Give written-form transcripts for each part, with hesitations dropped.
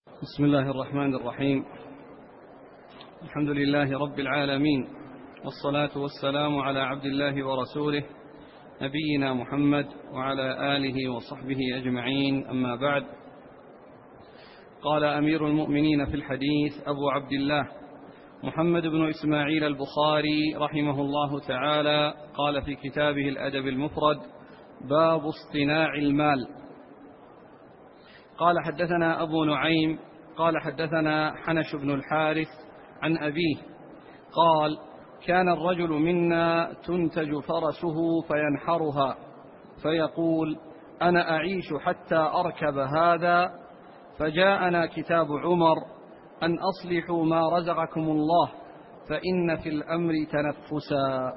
بسم الله الرحمن الرحيم. الحمد لله رب العالمين، والصلاة والسلام على عبد الله ورسوله نبينا محمد وعلى آله وصحبه أجمعين، أما بعد. قال أمير المؤمنين في الحديث أبو عبد الله محمد بن إسماعيل البخاري رحمه الله تعالى، قال في كتابه الأدب المفرد: باب اصطناع المال. قال حدثنا أبو نعيم قال حدثنا حنش بن الحارث عن أبيه قال: كان الرجل منا تنتج فرسه فينحرها فيقول: أنا أعيش حتى أركب هذا، فجاءنا كتاب عمر أن أصلحوا ما رزقكم الله فإن في الأمر تنفسا.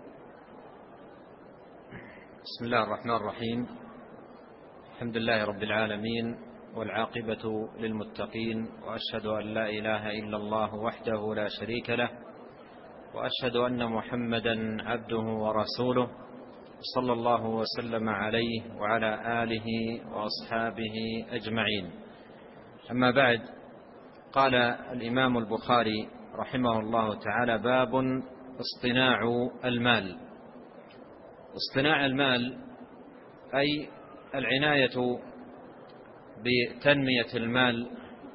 بسم الله الرحمن الرحيم. الحمد لله رب العالمين، والعاقبة للمتقين، وأشهد أن لا إله إلا الله وحده لا شريك له، وأشهد أن محمدا عبده ورسوله، صلى الله وسلم عليه وعلى آله وأصحابه أجمعين. أما بعد، قال الإمام البخاري رحمه الله تعالى: باب اصطناع المال. اصطناع المال أي العناية بتنمية المال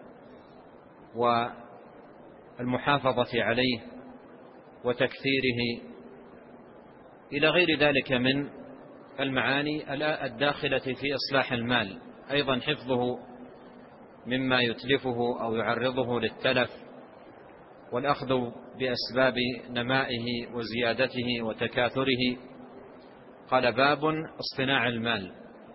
والمحافظة عليه وتكثيره إلى غير ذلك من المعاني الداخلة في إصلاح المال، أيضا حفظه مما يتلفه أو يعرضه للتلف، والأخذ بأسباب نمائه وزيادته وتكاثره. قال: باب اصطناع المال.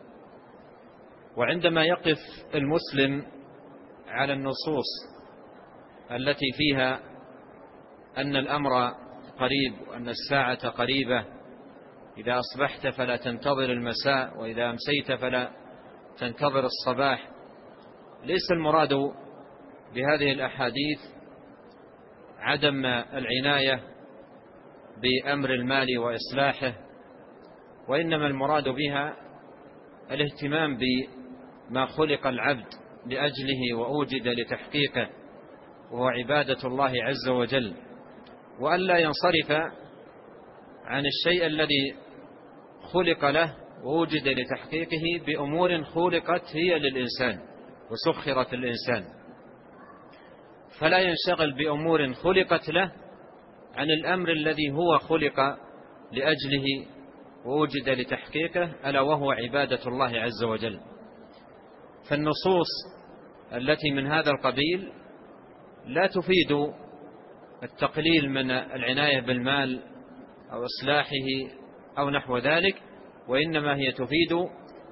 وعندما يقف المسلم على النصوص التي فيها أن الأمر قريب وأن الساعة قريبة، إذا أصبحت فلا تنتظر المساء، وإذا أمسيت فلا تنتظر الصباح، ليس المراد بهذه الأحاديث عدم العناية بأمر المال وإصلاحه، وإنما المراد بها الاهتمام بما خلق العبد لأجله وأوجد لتحقيقه، وهو عبادة الله عز وجل، وألا ينصرف عن الشيء الذي خلق له ووجد لتحقيقه بأمور خلقت هي للإنسان وسخرت الإنسان، فلا ينشغل بأمور خلقت له عن الأمر الذي هو خلق لأجله ووجد لتحقيقه، ألا وهو عبادة الله عز وجل. فالنصوص التي من هذا القبيل لا تفيد التقليل من العناية بالمال أو إصلاحه أو نحو ذلك، وإنما هي تفيد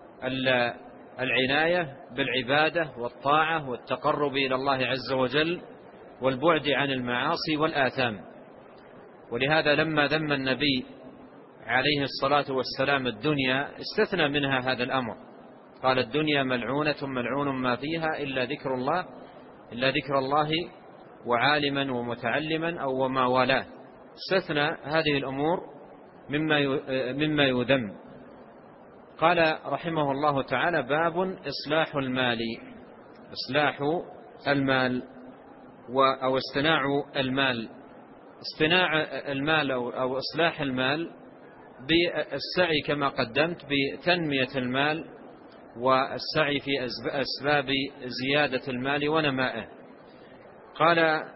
العناية بالعبادة والطاعة والتقرب إلى الله عز وجل والبعد عن المعاصي والآثام. ولهذا لما ذم النبي عليه الصلاة والسلام الدنيا استثنى منها هذا الأمر، قال: الدنيا ملعونة ملعون ما فيها إلا ذكر الله وعالما ومتعلما أو وما والاه. استثنى هذه الأمور مما يذم. قال رحمه الله تعالى: باب إصلاح المال. إصلاح المال أو اصطناع المال. اصطناع المال أو إصلاح المال بالسعي كما قدمت بتنمية المال والسعي في أسباب زيادة المال ونمائه. قال: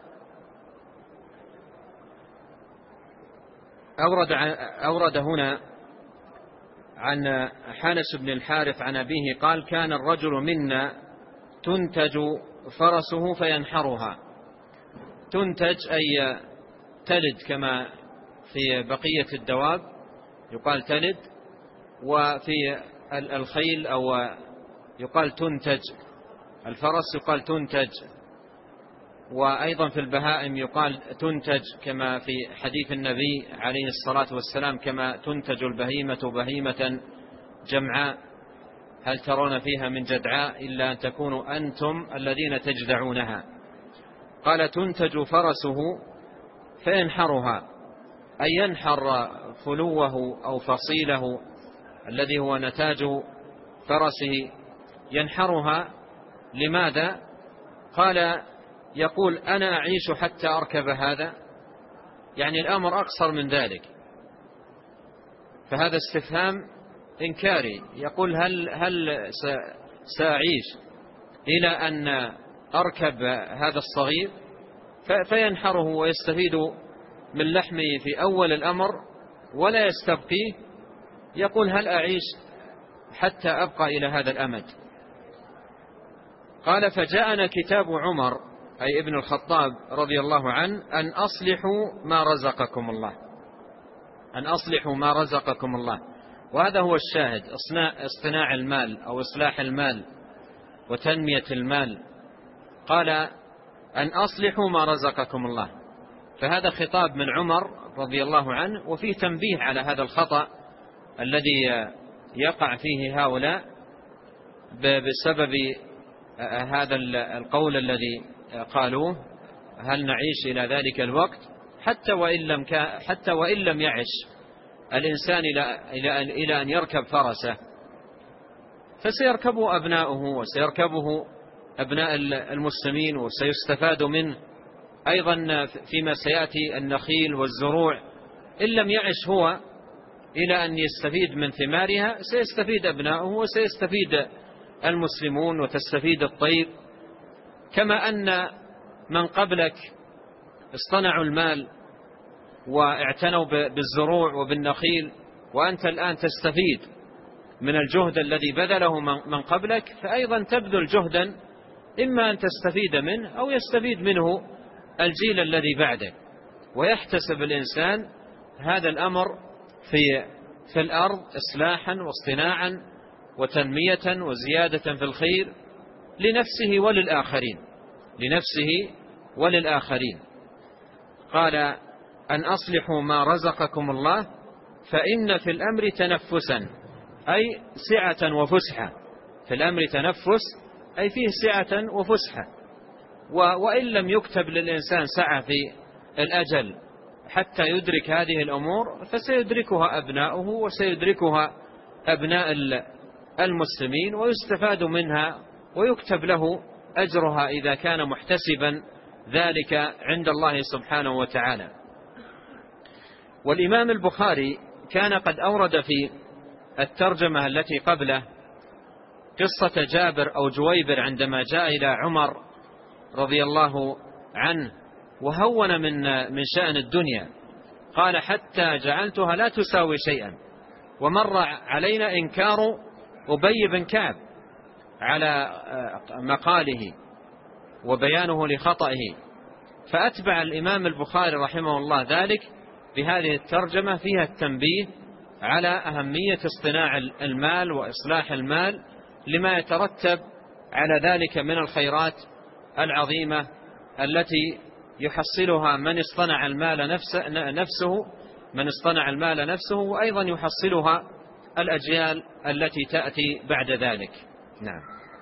أورد هنا عن حنش بن الحارث عن أبيه قال: كان الرجل منا تنتج فرسه فينحرها. تنتج أي تلد، كما في بقية الدواب يقال تلد، وفي الخيل أو يقال تنتج، الفرس يقال تنتج، وأيضا في البهائم يقال تنتج، كما في حديث النبي عليه الصلاة والسلام: كما تنتج البهيمة بهيمة جمعاء هل ترون فيها من جدعاء إلا أن تكونوا أنتم الذين تجدعونها. قال: تنتج فرسه فينحرها، أي ينحر فلوه أو فصيله الذي هو نتاج فرسه، ينحرها. لماذا؟ قال يقول أنا أعيش حتى أركب هذا، يعني الأمر أقصر من ذلك. فهذا استفهام إنكاري، يقول هل سأعيش إلى أن أركب هذا الصغير فينحره ويستفيد من لحمه في أول الأمر ولا يستبقيه؟ يقول هل أعيش حتى أبقى إلى هذا الأمد؟ قال فجاءنا كتاب عمر أي ابن الخطاب رضي الله عنه أن أصلحوا ما رزقكم الله، أن أصلحوا ما رزقكم الله. وهذا هو الشاهد، اصطناع المال أو إصلاح المال وتنمية المال. قال أن أصلحوا ما رزقكم الله، فهذا خطاب من عمر رضي الله عنه، وفيه تنبيه على هذا الخطأ الذي يقع فيه هؤلاء بسبب هذا القول الذي قالوه هل نعيش إلى ذلك الوقت، حتى وإن لم يعش الإنسان إلى أن يركب فرسه فسيركبه أبناؤه وسيركبه أبناء المسلمين وسيستفاد منه أيضا فيما سيأتي النخيل والزروع. إن لم يعش هو إلى أن يستفيد من ثمارها سيستفيد أبناؤه وسيستفيد المسلمون وتستفيد الطير. كما أن من قبلك اصطنعوا المال واعتنوا بالزروع وبالنخيل، وأنت الآن تستفيد من الجهد الذي بذله من قبلك، فأيضا تبذل جهدا إما أن تستفيد منه أو يستفيد منه الجيل الذي بعدك. ويحتسب الإنسان هذا الأمر في الأرض إصلاحا واصطناعا وتنمية وزيادة في الخير لنفسه وللآخرين. قال أن أصلحوا ما رزقكم الله فإن في الأمر تنفسا أي سعة وفسحة. في الأمر تنفس أي فيه سعة وفسحة، وإن لم يكتب للإنسان سعة في الأجل حتى يدرك هذه الأمور فسيدركها أبناؤه وسيدركها أبناء المسلمين ويستفاد منها ويكتب له أجرها إذا كان محتسبا ذلك عند الله سبحانه وتعالى. والإمام البخاري كان قد أورد في الترجمة التي قبله قصة جابر أو جويبر عندما جاء إلى عمر رضي الله عنه وهون من شأن الدنيا، قال حتى جعلتها لا تساوي شيئا. ومر علينا إنكار أبي بن كعب على مقاله وبيانه لخطئه، فأتبع الإمام البخاري رحمه الله ذلك بهذه الترجمة فيها التنبيه على أهمية اصطناع المال وإصلاح المال لما يترتب على ذلك من الخيرات العظيمة التي يحصلها من اصطنع المال نفسه وأيضا يحصلها الأجيال التي تأتي بعد ذلك. نعم.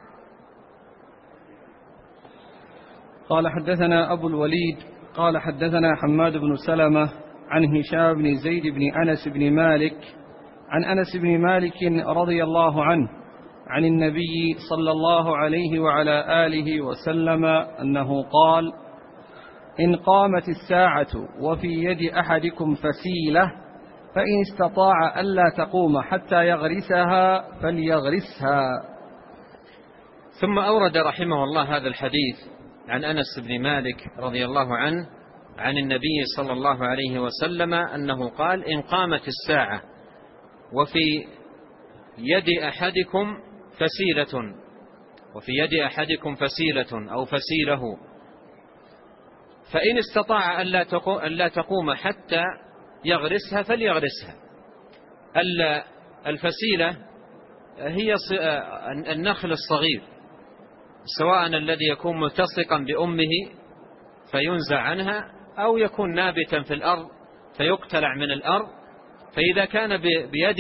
قال حدثنا أبو الوليد قال حدثنا حماد بن سلمة عن هشام بن زيد بن أنس بن مالك عن أنس بن مالك رضي الله عنه عن النبي صلى الله عليه وعلى آله وسلم أنه قال: إن قامت الساعة وفي يد أحدكم فسيلة فإن استطاع ألا تقوم حتى يغرسها فليغرسها. ثم أورد رحمه الله هذا الحديث عن أنس بن مالك رضي الله عنه عن النبي صلى الله عليه وسلم أنه قال: إن قامت الساعة وفي يد أحدكم فسيلة أو فسيله فإن استطاع ألا تقوم حتى يغرسها فليغرسها. الفسيلة هي النخل الصغير، سواء الذي يكون ملتصقا بأمه فينزع عنها أو يكون نابتا في الأرض فيقتلع من الأرض. فإذا كان بيد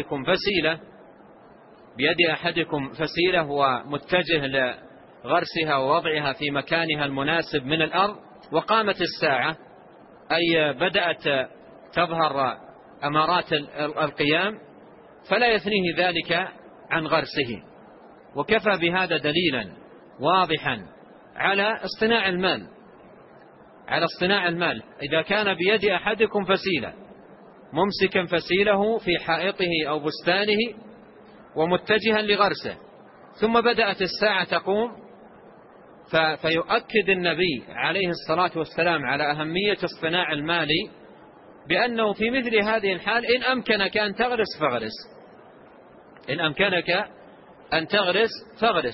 أحدكم فسيلة ومتجه لغرسها ووضعها في مكانها المناسب من الأرض، وقامت الساعة أي بدأت تظهر أمارات القيام، فلا يثنيه ذلك عن غرسه. وكفى بهذا دليلا واضحا على اصطناع المال، على اصطناع المال. إذا كان بيد أحدكم فسيلة ممسكا فسيله في حائطه أو بستانه ومتجها لغرسه، ثم بدأت الساعة تقوم، فيؤكد النبي عليه الصلاة والسلام على أهمية اصطناع المال بأنه في مثل هذه الحال إن أمكنك أن تغرس فاغرس، إن أمكنك أن تغرس فاغرس،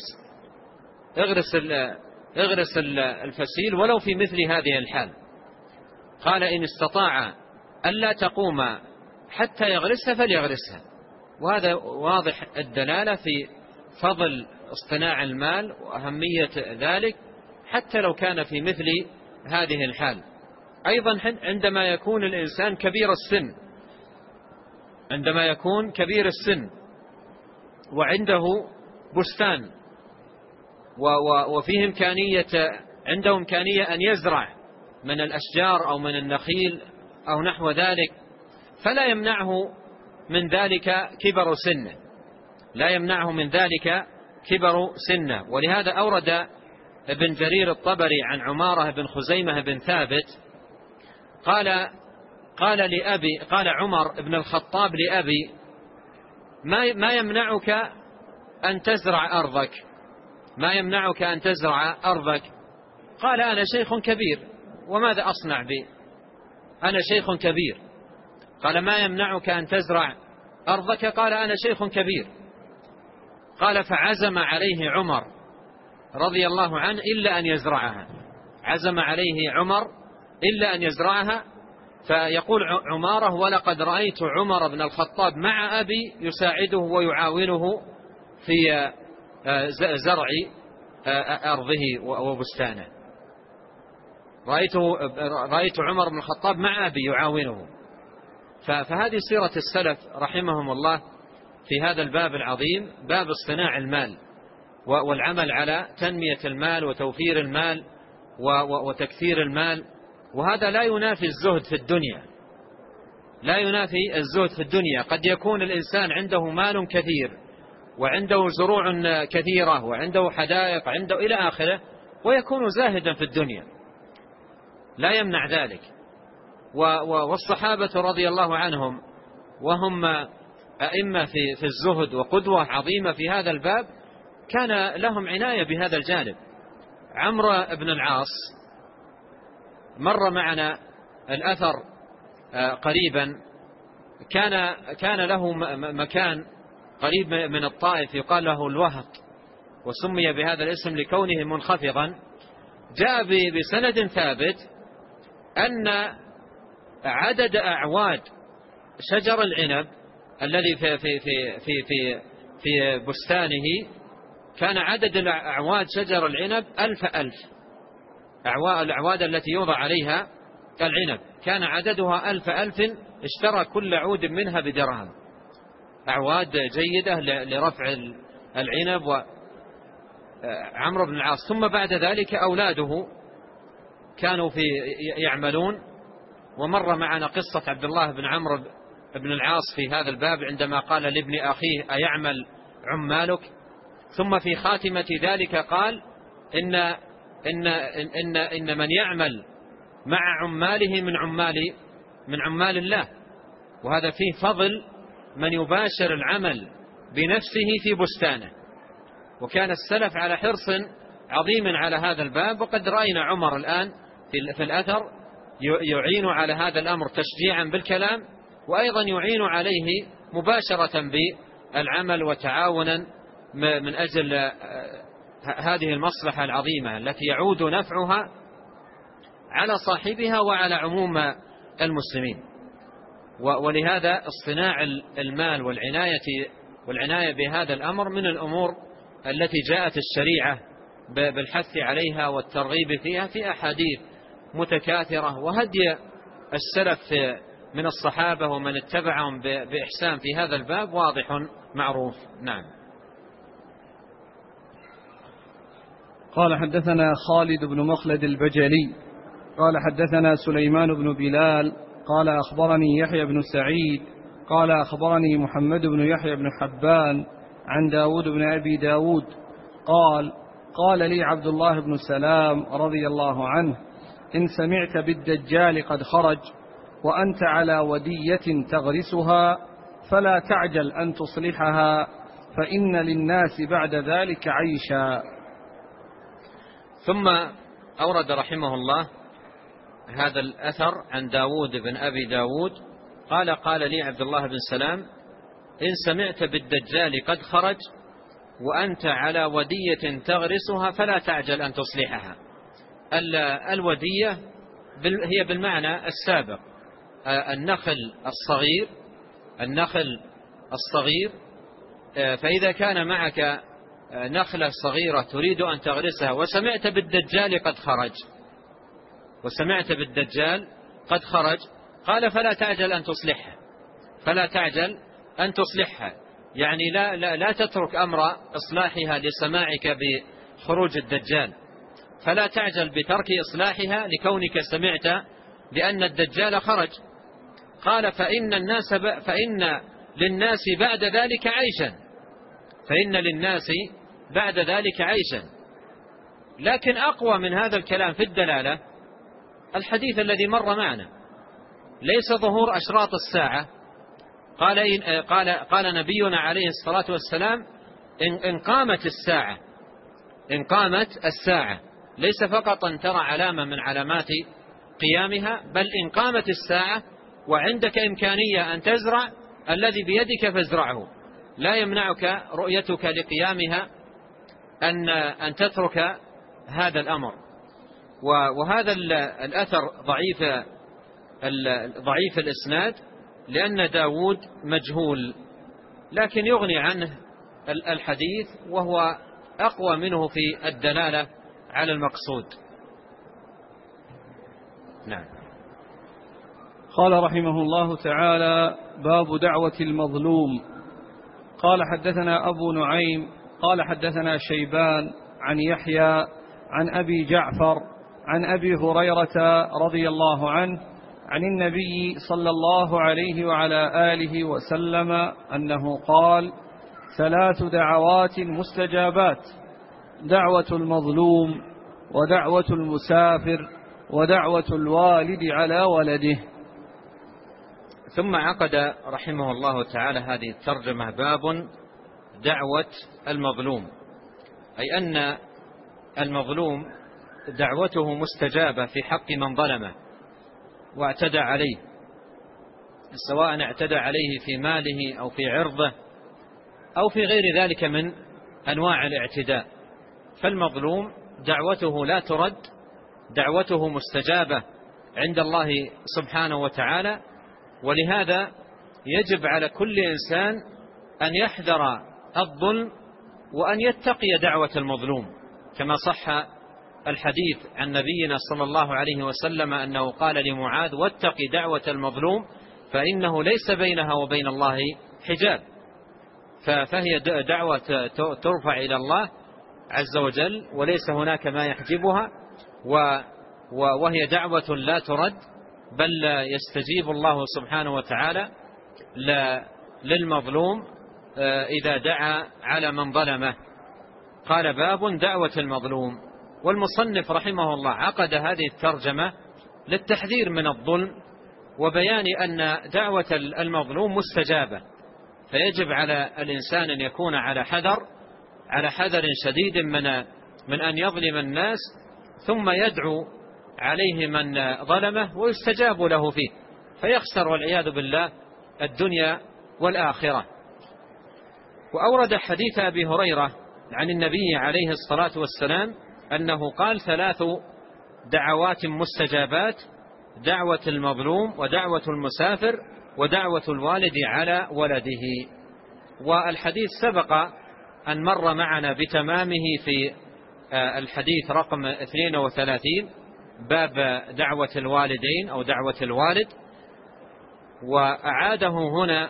اغرس الفسيل ولو في مثل هذه الحال. قال إن استطاع ألا تقوم حتى يغرسها فليغرسها. وهذا واضح الدلالة في فضل اصطناع المال وأهمية ذلك حتى لو كان في مثل هذه الحال. أيضا عندما يكون الإنسان كبير السن، عندما يكون كبير السن وعنده بستان وفيه عنده إمكانية أن يزرع من الأشجار أو من النخيل أو نحو ذلك، فلا يمنعه من ذلك كبر سنه، لا يمنعه من ذلك كبر سنه. ولهذا أورد ابن جرير الطبري عن عمارة بن خزيمة بن ثابت قال عمر بن الخطاب لأبي: ما يمنعك أن تزرع أرضك، ما يمنعك أن تزرع أرضك؟ قال: أنا شيخ كبير، وماذا أصنع بي؟ أنا شيخ كبير. قال: ما يمنعك أن تزرع أرضك؟ قال: أنا شيخ كبير. قال: فعزم عليه عمر رضي الله عنه إلا أن يزرعها، عزم عليه عمر إلا أن يزرعها. فيقول عمارة: ولقد رأيت عمر بن الخطاب مع أبي يساعده ويعاونه في زرع أرضه وبستانه. رأيت عمر بن الخطاب مع أبي يعاونه. فهذه سيرة السلف رحمهم الله في هذا الباب العظيم، باب اصطناع المال والعمل على تنمية المال وتوفير المال وتكثير المال. وهذا لا ينافي الزهد في الدنيا، لا ينافي الزهد في الدنيا. قد يكون الإنسان عنده مال كثير وعنده زروع كثيرة وعنده حدائق عنده إلى آخره، ويكون زاهدا في الدنيا، لا يمنع ذلك. والصحابة رضي الله عنهم وهم أئمة في الزهد وقدوة عظيمة في هذا الباب، كان لهم عناية بهذا الجانب. عمرو بن العاص مر معنا الأثر قريبا، كان له مكان قريب من الطائف يقال له الوهق، وسمي بهذا الاسم لكونه منخفضا. جاء بسند ثابت أن عدد أعواد شجر العنب الذي في بستانه، كان عدد أعواد شجر العنب 1000. الأعواد التي يوضع عليها العنب كان عددها 1000. اشترى كل عود منها بدرهم، أعواد جيدة لرفع العنب. وعمرو بن العاص ثم بعد ذلك أولاده كانوا يعملون. ومر معنا قصة عبد الله بن عمرو بن العاص في هذا الباب عندما قال لابن أخيه: أيعمل عمالك؟ ثم في خاتمة ذلك قال: إن من يعمل مع عماله من عمال الله. وهذا فيه فضل من يباشر العمل بنفسه في بستانه. وكان السلف على حرص عظيم على هذا الباب، وقد رأينا عمر الآن في الأثر يعين على هذا الأمر تشجيعا بالكلام، وأيضا يعين عليه مباشرة بالعمل وتعاونا من أجل هذه المصلحة العظيمة التي يعود نفعها على صاحبها وعلى عموم المسلمين. ولهذا اصطناع المال والعناية بهذا الأمر من الأمور التي جاءت الشريعة بالحث عليها والترغيب فيها في أحاديث متكاثرة. وهدي السلف من الصحابة ومن اتبعهم بإحسان في هذا الباب واضح معروف. نعم. قال: حدثنا خالد بن مخلد البجلي قال: حدثنا سليمان بن بلال قال: أخبرني يحيى بن سعيد قال: أخبرني محمد بن يحيى بن حبان عن داود بن أبي داود قال: قال لي عبد الله بن سلام رضي الله عنه: إن سمعت بالدجال قد خرج وأنت على ودية تغرسها فلا تعجل أن تصلحها، فإن للناس بعد ذلك عيشا. ثم أورد رحمه الله هذا الأثر عن داود بن أبي داود قال لي عبد الله بن سلام: إن سمعت بالدجال قد خرج وأنت على ودية تغرسها فلا تعجل أن تصلحها. الودية هي بالمعنى السابق، النخل الصغير. فإذا كان معك نخلة صغيرة تريد أن تغرسها وسمعت بالدجال قد خرج قال فلا تعجل أن تصلحها، يعني لا تترك أمر إصلاحها لسماعك بخروج الدجال، فلا تعجل بترك إصلاحها لكونك سمعت بأن الدجال خرج. قال فإن للناس بعد ذلك عيشا. لكن أقوى من هذا الكلام في الدلالة الحديث الذي مر معنا: ليس ظهور أشراط الساعة. قال نبينا عليه الصلاة والسلام: إن قامت الساعة، ليس فقط أن ترى علامة من علامات قيامها، بل إن قامت الساعة وعندك إمكانية أن تزرع الذي بيدك فازرعه، لا يمنعك رؤيتك لقيامها أن تترك هذا الأمر. وهذا الأثر ضعيف الإسناد، لأن داود مجهول، لكن يغني عنه الحديث وهو أقوى منه في الدلالة على المقصود. نعم. قال رحمه الله تعالى: باب دعوة المظلوم. قال حدثنا أبو نعيم قال حدثنا شيبان عن يحيى عن أبي جعفر عن أبي هريرة رضي الله عنه عن النبي صلى الله عليه وعلى آله وسلم أنه قال: 3 دعوات مستجابات: دعوة المظلوم، ودعوة المسافر، ودعوة الوالد على ولده. ثم عقد رحمه الله تعالى هذه الترجمة: باب دعوة المظلوم، أي أن المظلوم دعوته مستجابة في حق من ظلمه واعتدى عليه، سواء اعتدى عليه في ماله أو في عرضه أو في غير ذلك من أنواع الاعتداء. فالمظلوم دعوته لا ترد، دعوته مستجابة عند الله سبحانه وتعالى. ولهذا يجب على كل إنسان أن يحذر الظلم وأن يتقي دعوة المظلوم، كما صح الحديث عن نبينا صلى الله عليه وسلم أنه قال لمعاذ: واتقي دعوة المظلوم فإنه ليس بينها وبين الله حجاب. فهي دعوة ترفع إلى الله عز وجل وليس هناك ما يحجبها، وهي دعوة لا ترد، بل يستجيب الله سبحانه وتعالى للمظلوم إذا دعا على من ظلمه. قال: باب دعوة المظلوم. والمصنف رحمه الله عقد هذه الترجمة للتحذير من الظلم وبيان أن دعوة المظلوم مستجابة، فيجب على الإنسان أن يكون على حذر شديد من أن يظلم الناس ثم يدعو عليه من ظلمه ويستجاب له فيه، فيخسر والعياذ بالله الدنيا والآخرة. وأورد حديث أبي هريرة عن النبي عليه الصلاة والسلام أنه قال: 3 دعوات مستجابات: دعوة المظلوم، ودعوة المسافر، ودعوة الوالد على ولده. والحديث سبق أن مر معنا بتمامه في الحديث رقم 32، باب دعوة الوالدين أو دعوة الوالد، وأعاده هنا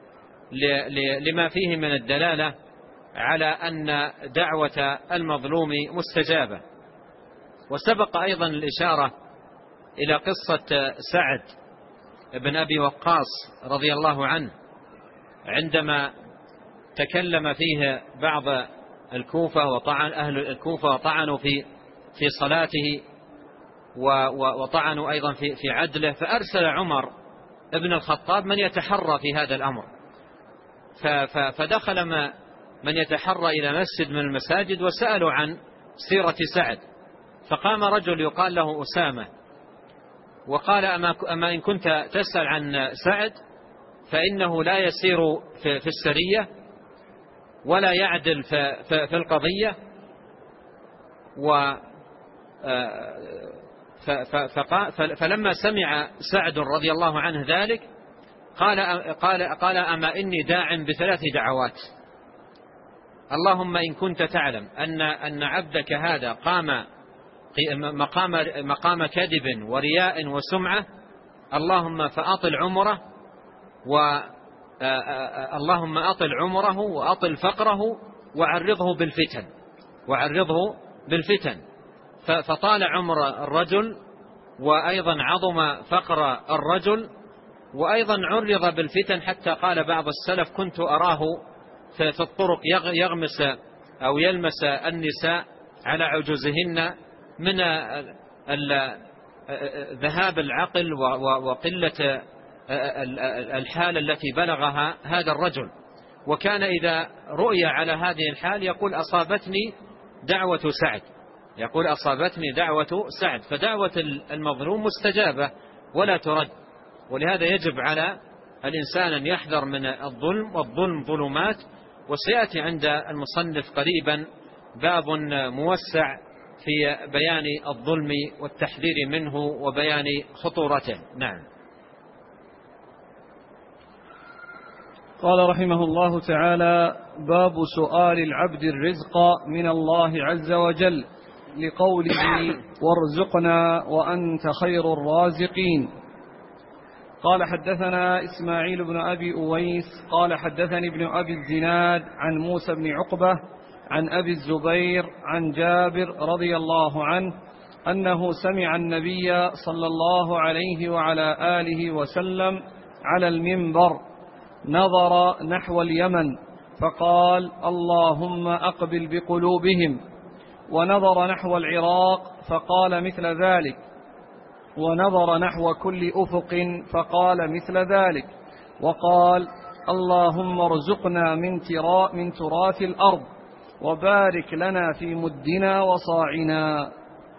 لما فيه من الدلالة على أن دعوة المظلوم مستجابة. وسبق أيضا الإشارة إلى قصة سعد بن أبي وقاص رضي الله عنه عندما تكلم فيه بعض الكوفة أهل الكوفة وطعنوا في صلاته وطعنوا أيضا في عدله، فأرسل عمر ابن الخطاب من يتحرى في هذا الأمر، فدخل من يتحرى إلى مسجد من المساجد وسألوا عن سيرة سعد، فقام رجل يقال له أسامة وقال: أما إن كنت تسأل عن سعد فإنه لا يسير في السرية ولا يعدل في القضية. فلما سمع سعد رضي الله عنه ذلك قال: أما إني داع ب3 دعوات. اللهم إن كنت تعلم أن عبدك هذا قام مقام كذب ورياء وسمعة، اللهم فأطل عمره، اللهم أطل عمره وأطل فقره وعرضه بالفتن. فطال عمر الرجل، وأيضا عظم فقر الرجل، وأيضا عرض بالفتن، حتى قال بعض السلف: كنت أراه في الطرق يغمس أو يلمس النساء على عجوزهن من ذهاب العقل وقلة الحال التي بلغها هذا الرجل. وكان إذا رؤي على هذه الحال يقول: أصابتني دعوة سعد. فدعوة المظلوم مستجابة ولا ترد، ولهذا يجب على الإنسان أن يحذر من الظلم، والظلم ظلمات. وسيأتي عند المصنف قريبا باب موسع في بيان الظلم والتحذير منه وبيان خطورته. نعم. قال رحمه الله تعالى: باب سؤال العبد الرزق من الله عز وجل، لقوله: وارزقنا وأنت خير الرازقين. قال: حدثنا إسماعيل بن أبي أويس قال: حدثني ابن أبي الزناد عن موسى بن عقبة عن أبي الزبير عن جابر رضي الله عنه أنه سمع النبي صلى الله عليه وعلى آله وسلم على المنبر نظر نحو اليمن فقال: اللهم أقبل بقلوبهم، ونظر نحو العراق فقال مثل ذلك، ونظر نحو كل أفق فقال مثل ذلك، وقال: اللهم ارزقنا من تراث الأرض، وبارك لنا في مدنا وصاعنا.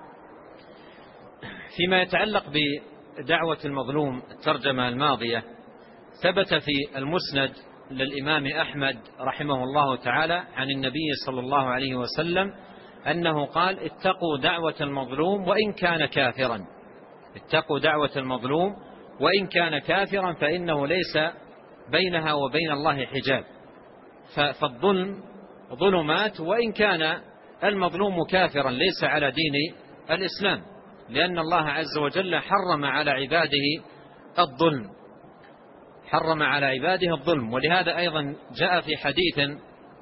فيما يتعلق بدعوة المظلوم، الترجمة الماضية ثبت في المسند للإمام أحمد رحمه الله تعالى عن النبي صلى الله عليه وسلم أنه قال: اتقوا دعوة المظلوم وإن كان كافرا، اتقوا دعوة المظلوم وإن كان كافرا، فإنه ليس بينها وبين الله حجاب. فالظلم ظلمات، وإن كان المظلوم كافرا ليس على دين الإسلام، لأن الله عز وجل حرم على عباده الظلم. ولهذا أيضا جاء في حديث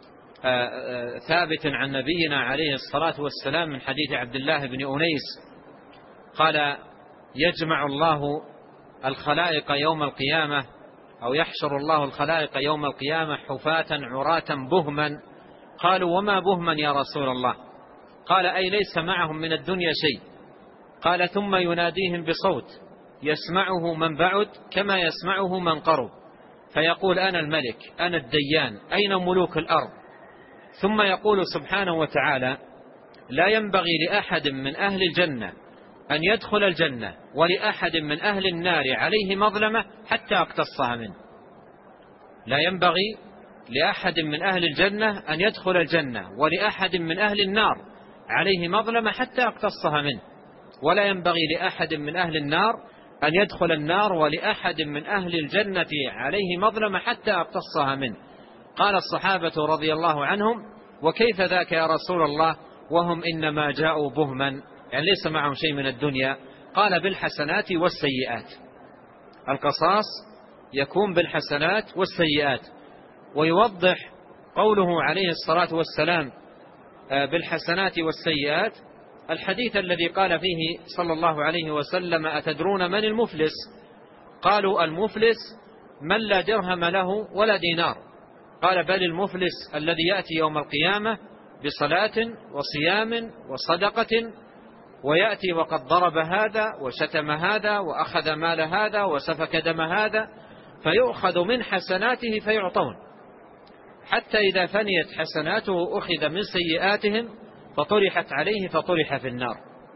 ثابت عن نبينا عليه الصلاة والسلام من حديث عبد الله بن أنيس قال: يجمع الله الخلائق يوم القيامة، أو يحشر الله الخلائق يوم القيامة حفاة عراة بهما. قالوا: وما بهما يا رسول الله؟ قال: أي ليس معهم من الدنيا شيء. قال: ثم يناديهم بصوت يسمعه من بعد كما يسمعه من قرب، فيقول: أنا الملك، أنا الديان، أين ملوك الأرض؟ ثم يقول سبحانه وتعالى: لا ينبغي لأحد من أهل الجنة أن يدخل الجنة، ولأحد من أهل النار عليه مظلمة حتى أقتصها منه. لا ينبغي لأحد من أهل الجنة أن يدخل الجنة، ولأحد من أهل النار عليه مظلمة حتى أقتصها منه. ولا ينبغي لأحد من أهل النار أن يدخل النار، ولأحد من أهل الجنة عليه مظلمة حتى أقتصها منه. قال الصحابة رضي الله عنهم: وكيف ذاك يا رسول الله وهم إنما جاءوا بهما، يعني ليس معهم شيء من الدنيا؟ قال: بالحسنات والسيئات. القصاص يكون بالحسنات والسيئات. ويوضح قوله عليه الصلاة والسلام بالحسنات والسيئات الحديث الذي قال فيه صلى الله عليه وسلم: أتدرون من المفلس؟ قالوا: المفلس من لا درهم له ولا دينار. قال: بل المفلس الذي يأتي يوم القيامة بصلاة وصيام وصدقة، ويأتي وقد ضرب هذا وشتم هذا وأخذ مال هذا وسفك دم هذا، فيؤخذ من حسناته فيعطون، حتى إذا فنيت حسناته أخذ من سيئاتهم فطرحت عليه فطرح في النار.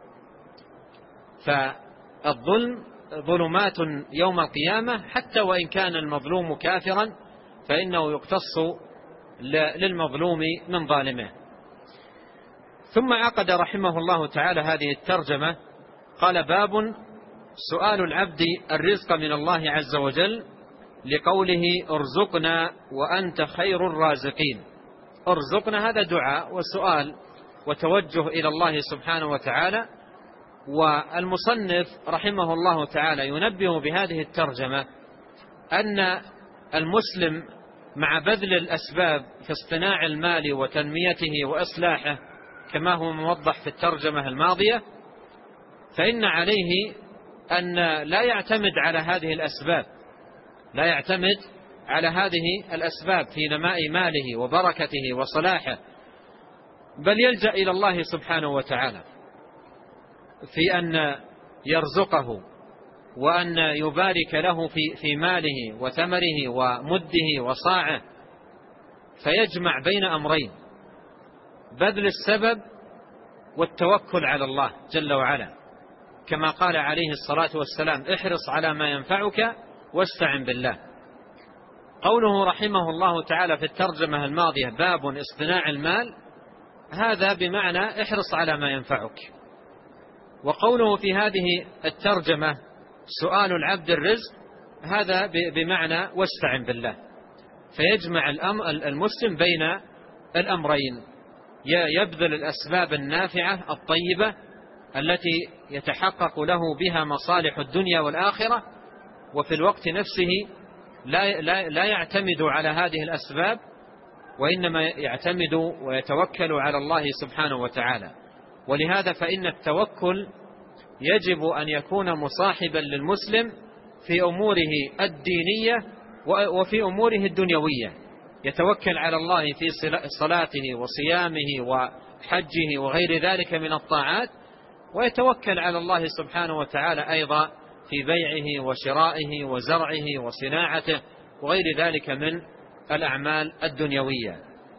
فالظلم ظلمات يوم القيامة، حتى وإن كان المظلوم كافرا فإنه يقتص للمظلوم من ظالمه. ثم عقد رحمه الله تعالى هذه الترجمة، قال: باب سؤال العبد الرزق من الله عز وجل، لقوله: ارزقنا وأنت خير الرازقين. ارزقنا هذا دعاء وسؤال وتوجه إلى الله سبحانه وتعالى. والمصنف رحمه الله تعالى ينبه بهذه الترجمة أن المسلم مع بذل الأسباب في اصطناع المال وتنميته وإصلاحه كما هو موضح في الترجمة الماضية، فإن عليه أن لا يعتمد على هذه الأسباب، لا يعتمد على هذه الأسباب في نماء ماله وبركته وصلاحه، بل يلجأ إلى الله سبحانه وتعالى في أن يرزقه وأن يبارك له في ماله وثمره ومده وصاعه، فيجمع بين أمرين: بذل السبب والتوكل على الله جل وعلا، كما قال عليه الصلاة والسلام: احرص على ما ينفعك واستعن بالله. قوله رحمه الله تعالى في الترجمة الماضية: باب اصطناع المال، هذا بمعنى احرص على ما ينفعك. وقوله في هذه الترجمة سؤال العبد الرزق، هذا بمعنى واستعن بالله. فيجمع المسلم بين الأمرين: يبذل الأسباب النافعة الطيبة التي يتحقق له بها مصالح الدنيا والآخرة، وفي الوقت نفسه لا يعتمد على هذه الأسباب، وإنما يعتمد ويتوكل على الله سبحانه وتعالى. ولهذا فإن التوكل يجب أن يكون مصاحبا للمسلم في أموره الدينية وفي أموره الدنيوية، يتوكل على الله في صلاته وصيامه وحجه وغير ذلك من الطاعات، ويتوكل على الله سبحانه وتعالى أيضا في بيعه وشرائه وزرعه وصناعته وغير ذلك من الأعمال الدنيوية.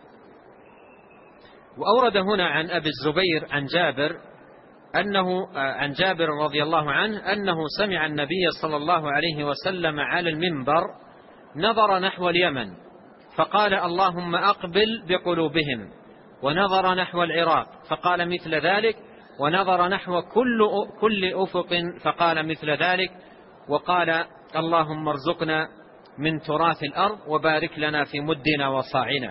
وأورد هنا عن أبي الزبير عن جابر رضي الله عنه أنه سمع النبي صلى الله عليه وسلم على المنبر نظر نحو اليمن فقال: اللهم أقبل بقلوبهم، ونظر نحو العراق فقال مثل ذلك، ونظر نحو كل أفق فقال مثل ذلك، وقال: اللهم ارزقنا من تراث الأرض وبارك لنا في مدنا وصاعنا.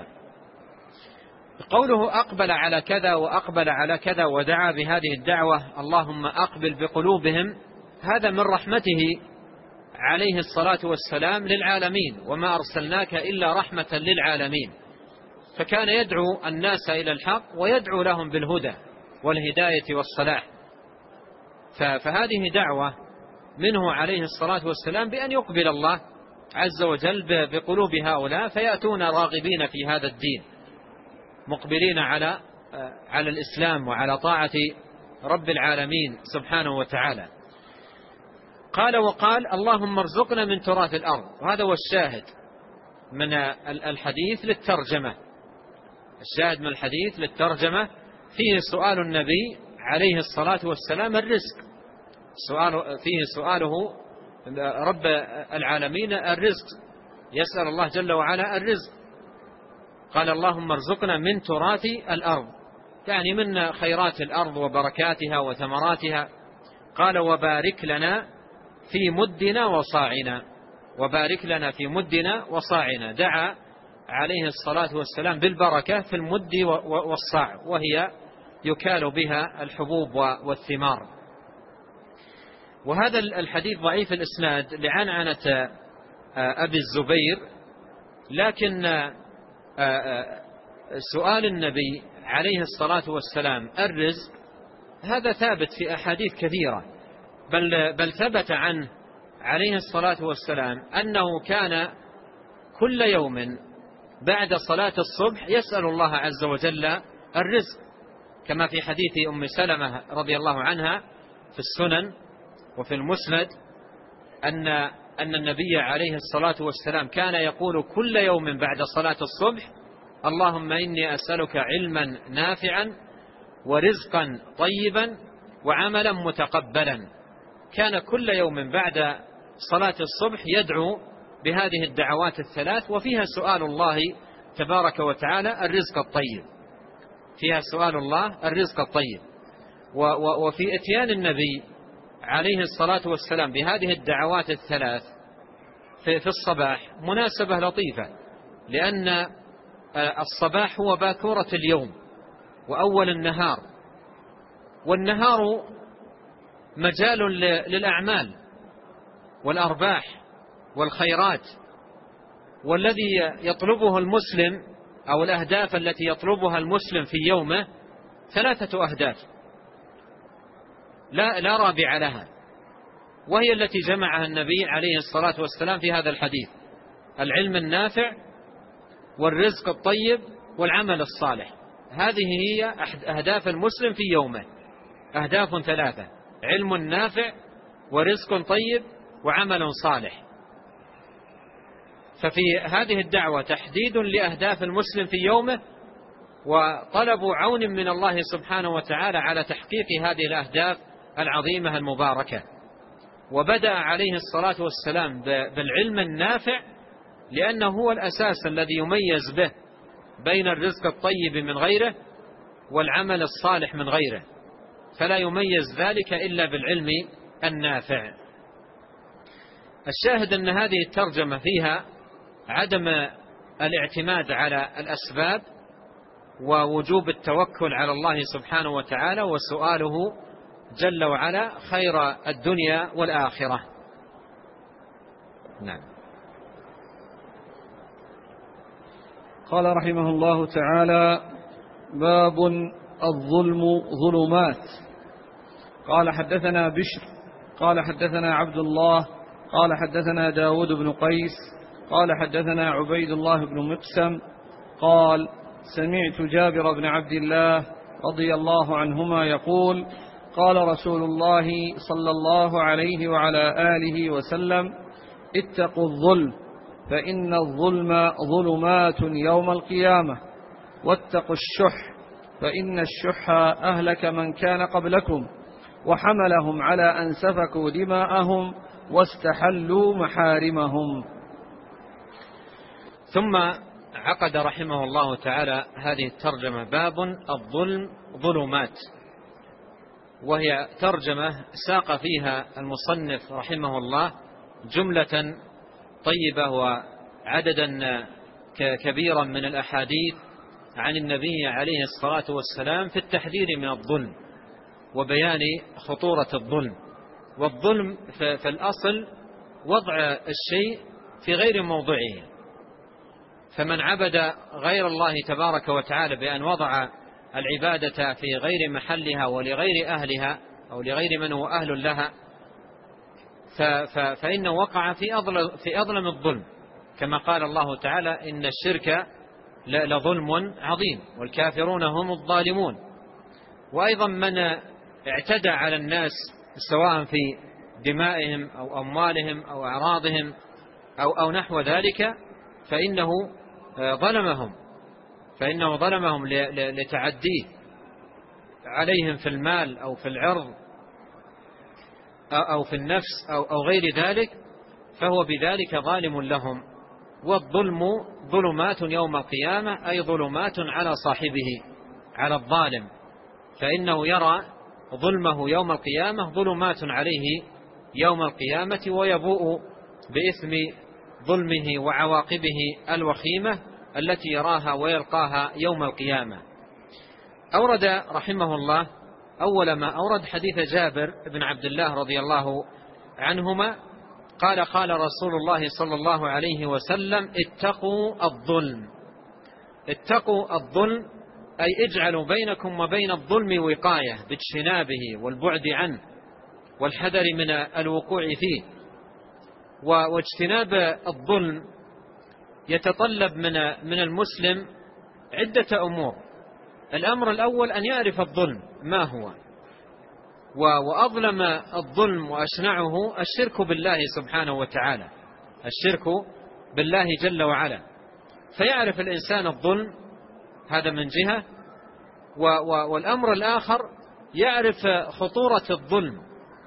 قوله أقبل على كذا وأقبل على كذا ودعا بهذه الدعوة اللهم أقبل بقلوبهم، هذا من رحمته عليه الصلاة والسلام للعالمين، وما أرسلناك إلا رحمة للعالمين. فكان يدعو الناس إلى الحق ويدعو لهم بالهدى والهداية والصلاح. فهذه دعوة منه عليه الصلاة والسلام بأن يقبل الله عز وجل بقلوب هؤلاء، فيأتون راغبين في هذا الدين، مقبلين على الإسلام وعلى طاعة رب العالمين سبحانه وتعالى. وقال اللهم ارزقنا من تراث الأرض، وهذا هو الشاهد من الحديث للترجمة. الشاهد من الحديث للترجمة فيه سؤال النبي عليه الصلاة والسلام الرزق، فيه سؤاله رب العالمين الرزق، يسأل الله جل وعلا الرزق. قال اللهم ارزقنا من تراث الأرض، يعني من خيرات الأرض وبركاتها وثمراتها. قال وبارك لنا في مدنا وصاعنا، وبارك لنا في مدنا وصاعنا. دعا عليه الصلاة والسلام بالبركة في المد والصاع، وهي يكال بها الحبوب والثمار. وهذا الحديث ضعيف الإسناد لعنعنة أبي الزبير، لكن سؤال النبي عليه الصلاة والسلام الرزق هذا ثابت في أحاديث كثيرة، بل ثبت عنه عليه الصلاة والسلام أنه كان كل يوم بعد صلاة الصبح يسأل الله عز وجل الرزق، كما في حديث أم سلمة رضي الله عنها في السنن وفي المسند أن النبي عليه الصلاة والسلام كان يقول كل يوم بعد صلاة الصبح: اللهم إني أسألك علما نافعا ورزقا طيبا وعملا متقبلا. كان كل يوم بعد صلاة الصبح يدعو بهذه الدعوات الثلاث، وفيها سؤال الله تبارك وتعالى الرزق الطيب، فيها سؤال الله الرزق الطيب. وفي اتيان النبي عليه الصلاة والسلام بهذه الدعوات الثلاث في الصباح مناسبة لطيفة، لأن الصباح هو باكورة اليوم وأول النهار، والنهار مجال للأعمال والأرباح والخيرات، والذي يطلبه المسلم أو الأهداف التي يطلبها المسلم في يومه 3 أهداف لا رابع لها، وهي التي جمعها النبي عليه الصلاة والسلام في هذا الحديث: العلم النافع والرزق الطيب والعمل الصالح. هذه هي أهداف المسلم في يومه، أهداف 3: علم نافع ورزق طيب وعمل صالح. ففي هذه الدعوة تحديد لأهداف المسلم في يومه، وطلب عون من الله سبحانه وتعالى على تحقيق هذه الأهداف العظيمة المباركة. وبدأ عليه الصلاة والسلام بالعلم النافع، لأنه هو الأساس الذي يميز به بين الرزق الطيب من غيره والعمل الصالح من غيره، فلا يميز ذلك إلا بالعلم النافع. الشاهد أن هذه الترجمة فيها عدم الاعتماد على الأسباب، ووجوب التوكل على الله سبحانه وتعالى، وسؤاله جل وعلا خير الدنيا والآخرة. نعم. قال رحمه الله تعالى: باب الظلم ظلمات. قال حدثنا بشر قال حدثنا عبد الله قال حدثنا داود بن قيس قال حدثنا عبيد الله بن مقسم قال: سمعت جابر بن عبد الله رضي الله عنهما يقول: قال رسول الله صلى الله عليه وعلى آله وسلم: اتقوا الظلم فإن الظلم ظلمات يوم القيامة، واتقوا الشح فإن الشح أهلك من كان قبلكم وحملهم على أن سفكوا دماءهم واستحلوا محارمهم. ثم عقد رحمه الله تعالى هذه الترجمة: باب الظلم ظلمات، وهي ترجمة ساق فيها المصنف رحمه الله جملة طيبة وعددا كبيرا من الأحاديث عن النبي عليه الصلاة والسلام في التحذير من الظلم وبيان خطورة الظلم. والظلم في الأصل وضع الشيء في غير موضعه، فمن عبد غير الله تبارك وتعالى بأن وضع العبادة في غير محلها ولغير أهلها أو لغير من هو أهل لها فإنه وقع في أظلم الظلم، كما قال الله تعالى: إن الشرك لظلم عظيم والكافرون هم الظالمون. وأيضا من اعتدى على الناس سواء في دمائهم أو أموالهم أو أعراضهم أو نحو ذلك فإنه ظلمهم لتعديه عليهم في المال أو في العرض أو في النفس أو غير ذلك، فهو بذلك ظالم لهم. والظلم ظلمات يوم القيامة، أي ظلمات على صاحبه، على الظالم، فإنه يرى ظلمه يوم القيامة ظلمات عليه يوم القيامة، ويبوء بإثم ظلمه وعواقبه الوخيمة التي يراها ويلقاها يوم القيامة. أورد رحمه الله أول ما أورد حديث جابر بن عبد الله رضي الله عنهما قال: قال رسول الله صلى الله عليه وسلم: اتقوا الظلم. اتقوا الظلم أي اجعلوا بينكم وبين الظلم وقاية باجتنابه والبعد عنه والحذر من الوقوع فيه. واجتناب الظلم يتطلب من المسلم عدة أمور. الأمر الأول أن يعرف الظلم ما هو، وأظلم الظلم وأشنعه الشرك بالله سبحانه وتعالى، الشرك بالله جل وعلا. فيعرف الإنسان الظلم، هذا من جهة، والأمر الآخر يعرف خطورة الظلم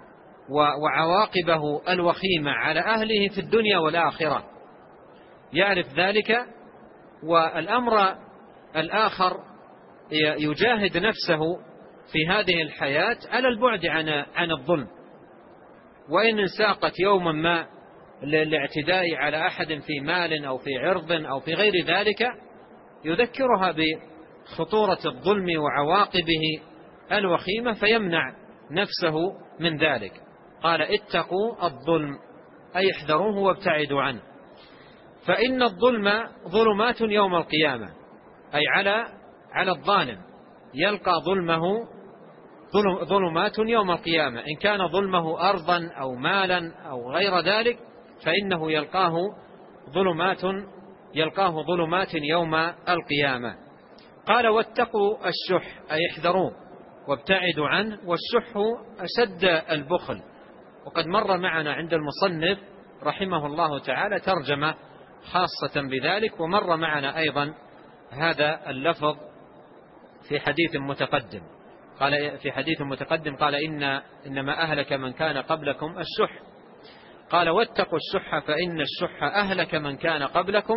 وعواقبه الوخيمة على أهله في الدنيا والآخرة، يعرف ذلك. والأمر الآخر يجاهد نفسه في هذه الحياة على البعد عن الظلم، وإن انساقت يوما ما للاعتداء على أحد في مال أو في عرض أو في غير ذلك يذكرها بخطورة الظلم وعواقبه الوخيمة فيمنع نفسه من ذلك. قال اتقوا الظلم أي احذروه وابتعدوا عنه، فإن الظلم ظلمات يوم القيامة، أي على الظالم يلقى ظلمه ظلمات يوم القيامة، إن كان ظلمه أرضا أو مالا أو غير ذلك فإنه يلقاه ظلمات يوم القيامة. قال واتقوا الشح أي احذروه وابتعدوا عنه، والشح أشد البخل. وقد مر معنا عند المصنف رحمه الله تعالى ترجمة خاصة بذلك، ومر معنا أيضا هذا اللفظ في حديث متقدم. قال في حديث متقدم قال إنما أهلك من كان قبلكم الشح. قال واتقوا الشح فإن الشح أهلك من كان قبلكم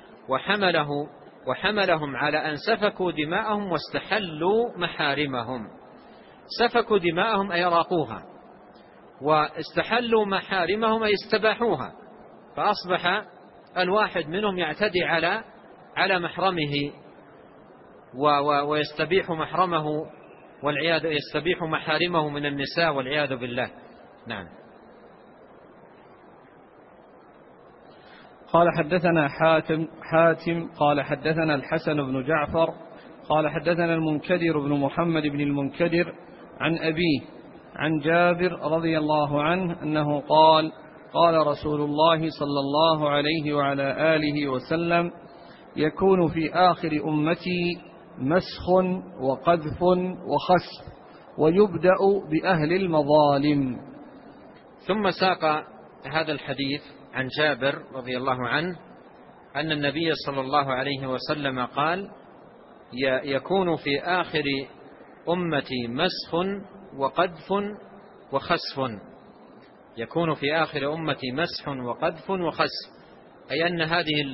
وحملهم على أن سفكوا دماءهم واستحلوا محارمهم. سفكوا دماءهم أي راقوها، واستحلوا محارمهم أي استباحوها، فأصبح الواحد منهم يعتدي على محرمه ويستبيح محرمه يستبيح محارمه من النساء والعياذ بالله. نعم. قال حدثنا حاتم قال حدثنا الحسن بن جعفر قال حدثنا المنكدر بن محمد بن المنكدر عن أبيه عن جابر رضي الله عنه أنه قال قال رسول الله صلى الله عليه وعلى آله وسلم يكون في آخر أمتي مسخ وقذف وخسف ويبدأ بأهل المظالم. ثم ساق هذا الحديث عن جابر رضي الله عنه أن النبي صلى الله عليه وسلم قال يكون في آخر أمتي مسخ وقذف وخسف. يكون في آخر أمتي مسح وقذف وخسف، أي أن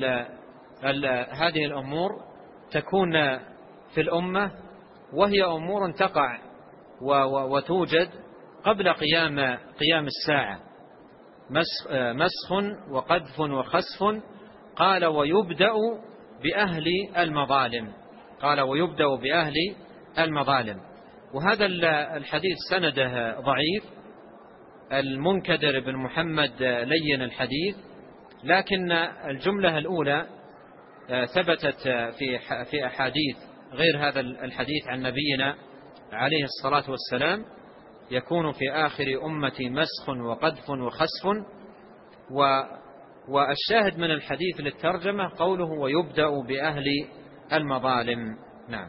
هذه الأمور تكون في الأمة وهي أمور تقع وتوجد قبل قيام الساعة. مسخ وقذف وخسف. قال ويبدأ بأهل المظالم. قال ويبدأ بأهل المظالم. وهذا الحديث سنده ضعيف، المنكدر بن محمد لين الحديث، لكن الجملة الأولى ثبتت في أحاديث غير هذا الحديث عن نبينا عليه الصلاة والسلام يكون في آخر أمتي مسخ وقذف وخسف. والشاهد من الحديث للترجمة قوله ويبدأ بأهل المظالم. نعم.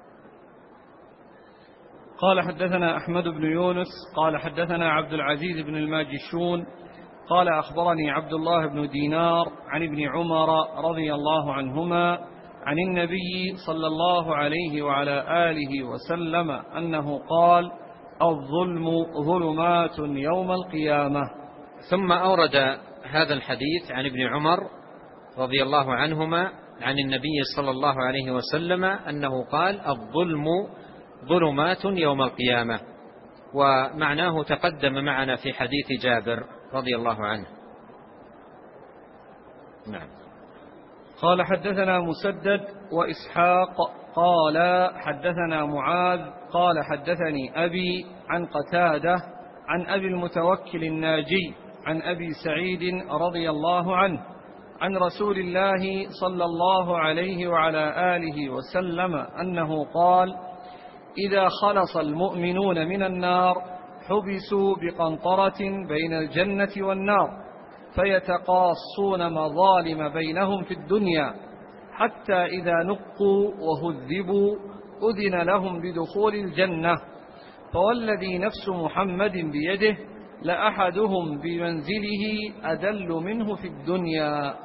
قال حدثنا أحمد بن يونس قال حدثنا عبد العزيز بن الماجشون قال أخبرني عبد الله بن دينار عن ابن عمر رضي الله عنهما عن النبي صلى الله عليه وعلى آله وسلم أنه قال الظلم ظلمات يوم القيامة. ثم أورد هذا الحديث عن ابن عمر رضي الله عنهما عن النبي صلى الله عليه وسلم أنه قال الظلم ظلمات يوم القيامة، ومعناه تقدم معنا في حديث جابر رضي الله عنه. نعم. قال حدثنا مسدد وإسحاق قال حدثنا معاذ قال حدثني أبي عن قتادة عن أبي المتوكل الناجي عن أبي سعيد رضي الله عنه عن رسول الله صلى الله عليه وعلى آله وسلم أنه قال إذا خلص المؤمنون من النار حبسوا بقنطرة بين الجنة والنار فيتقاصون مظالم بينهم في الدنيا حتى إذا نقوا وهذبوا أذن لهم بدخول الجنة، فوالذي نفس محمد بيده لأحدهم بمنزله أذل منه في الدنيا.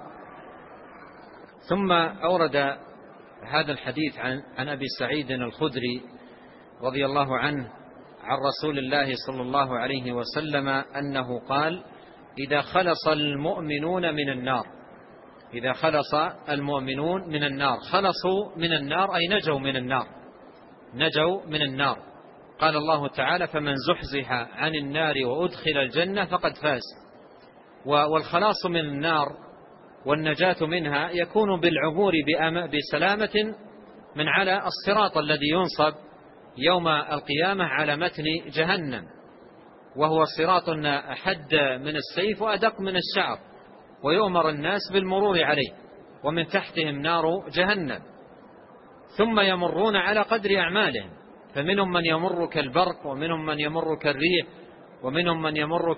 ثم أورد هذا الحديث عن أبي سعيد الخدري رضي الله عنه عن رسول الله صلى الله عليه وسلم أنه قال: إذا خلص المؤمنون من النار، إذا خلص المؤمنون من النار، خلصوا من النار أي نجوا من النار، نجوا من النار. قال الله تعالى: فمن زحزح عن النار وأدخل الجنة فقد فاز. والخلاص من النار والنجاة منها يكون بالعبور بسلامة من على الصراط الذي ينصب يوم القيامة على متن جهنم، وهو صراط أحد من السيف وأدق من الشعر، ويؤمر الناس بالمرور عليه، ومن تحتهم نار جهنم، ثم يمرون على قدر أعمالهم، فمنهم من يمر كالبرق، ومنهم من يمر كالريح، ومنهم من يمر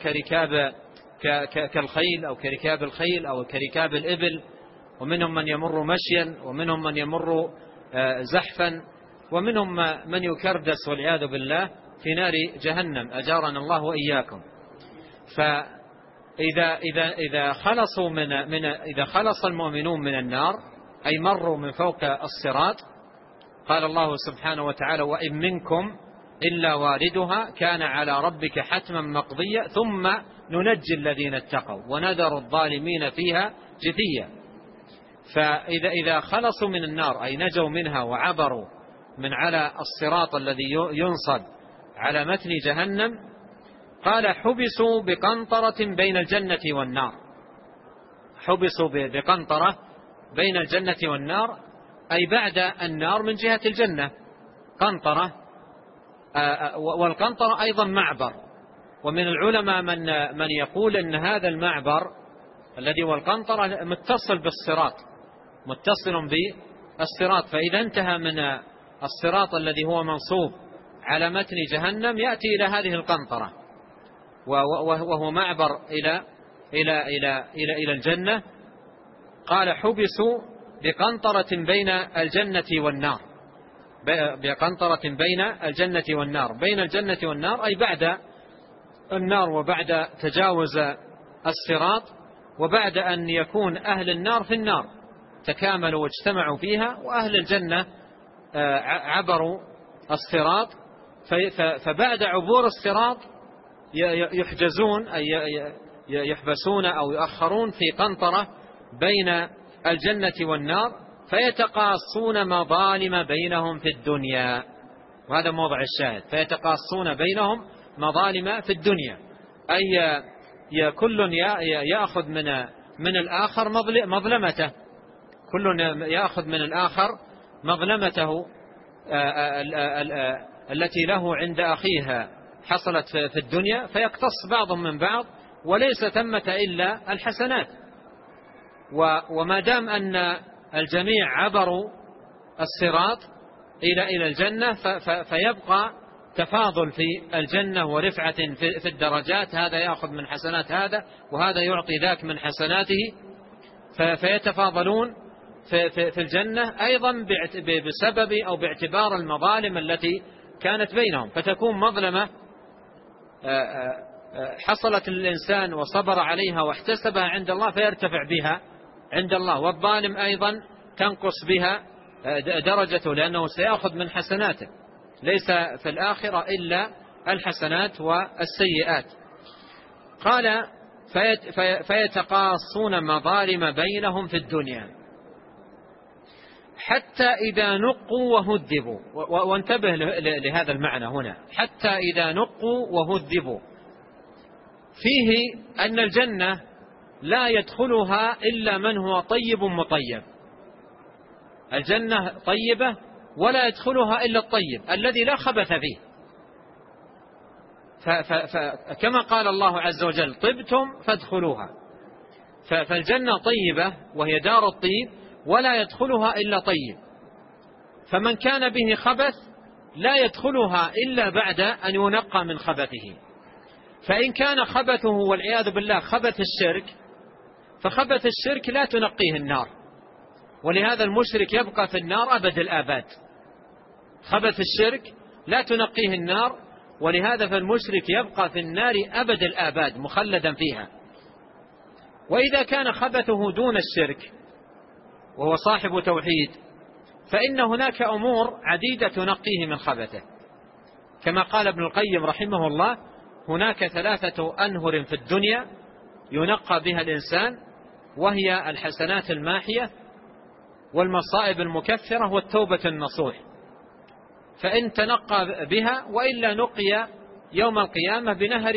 كالخيل أو كركاب الخيل أو كركاب الإبل، ومنهم من يمر مشيا، ومنهم من يمر زحفا، ومنهم من يكردس والعياذ بالله في نار جهنم، أجارنا الله وإياكم. فإذا خلصوا إذا خلص المؤمنون من النار أي مروا من فوق الصراط، قال الله سبحانه وتعالى: وإن منكم إلا واردها كان على ربك حتما مقضيا ثم ننجي الذين اتقوا ونذر الظالمين فيها جثيا. فإذا خلصوا من النار أي نجوا منها وعبروا من على الصراط الذي ينصب على متن جهنم، قال: حبسوا بقنطرة بين الجنة والنار. حبسوا بقنطرة بين الجنة والنار أي بعد النار من جهة الجنة قنطرة، والقنطرة أيضا معبر. ومن العلماء من يقول أن هذا المعبر الذي هو القنطرة متصل بالصراط، متصل بالصراط، فإذا انتهى من الصراط الذي هو منصوب على متن جهنم يأتي إلى هذه القنطرة، وهو معبر إلى الجنة. قال: حبسوا بقنطرة بين الجنة والنار، بقنطرة بين الجنة والنار، بين الجنة والنار أي بعد النار وبعد تجاوز الصراط، وبعد أن يكون أهل النار في النار تكاملوا واجتمعوا فيها، وأهل الجنة عبروا الصراط. فبعد عبور الصراط يحجزون أي يحبسون أو يؤخرون في قنطرة بين الجنة والنار، فيتقاصون مظالم بينهم في الدنيا. وهذا موضع الشاهد: فيتقاصون بينهم مظالم في الدنيا، أي كل يأخذ من الآخر مظلمته، كل يأخذ من الآخر مظلمته التي له عند أخيها حصلت في الدنيا، فيقتص بعضهم من بعض، وليس ثمة إلا الحسنات. وما دام أن الجميع عبروا الصراط إلى الجنة، فيبقى تفاضل في الجنة ورفعة في الدرجات، هذا يأخذ من حسنات هذا، وهذا يعطي ذاك من حسناته، فيتفاضلون في الجنة أيضا بسبب أو باعتبار المظالم التي كانت بينهم. فتكون مظلمة حصلت للإنسان وصبر عليها واحتسبها عند الله فيرتفع بها عند الله، والظالم أيضا تنقص بها درجته، لأنه سيأخذ من حسناته، ليس في الآخرة إلا الحسنات والسيئات. قال: فيتقاصون مظالم بينهم في الدنيا حتى إذا نقوا وهذبوا. وانتبه لهذا المعنى هنا: حتى إذا نقوا وهذبوا، فيه أن الجنة لا يدخلها إلا من هو طيب مطيب. الجنة طيبة ولا يدخلها إلا الطيب الذي لا خبث فيه. فكما قال الله عز وجل: طبتم فادخلوها. فالجنة طيبة وهي دار الطيب ولا يدخلها إلا طيب، فمن كان به خبث لا يدخلها إلا بعد أن ينقى من خبثه. فإن كان خبثه والعياذ بالله خبث الشرك، فخبث الشرك لا تنقيه النار، ولهذا المشرك يبقى في النار أبد الآباد. خبث الشرك لا تنقيه النار، ولهذا فالمشرك يبقى في النار أبد الآباد مخلدا فيها. وإذا كان خبثه دون الشرك وهو صاحب توحيد فإن هناك أمور عديدة تنقيه من خبثه، كما قال ابن القيم رحمه الله: هناك 3 أنهر في الدنيا ينقى بها الإنسان، وهي الحسنات الماحية والمصائب المكفرة والتوبة النصوح، فإن تنقى بها وإلا نقي يوم القيامة بنهر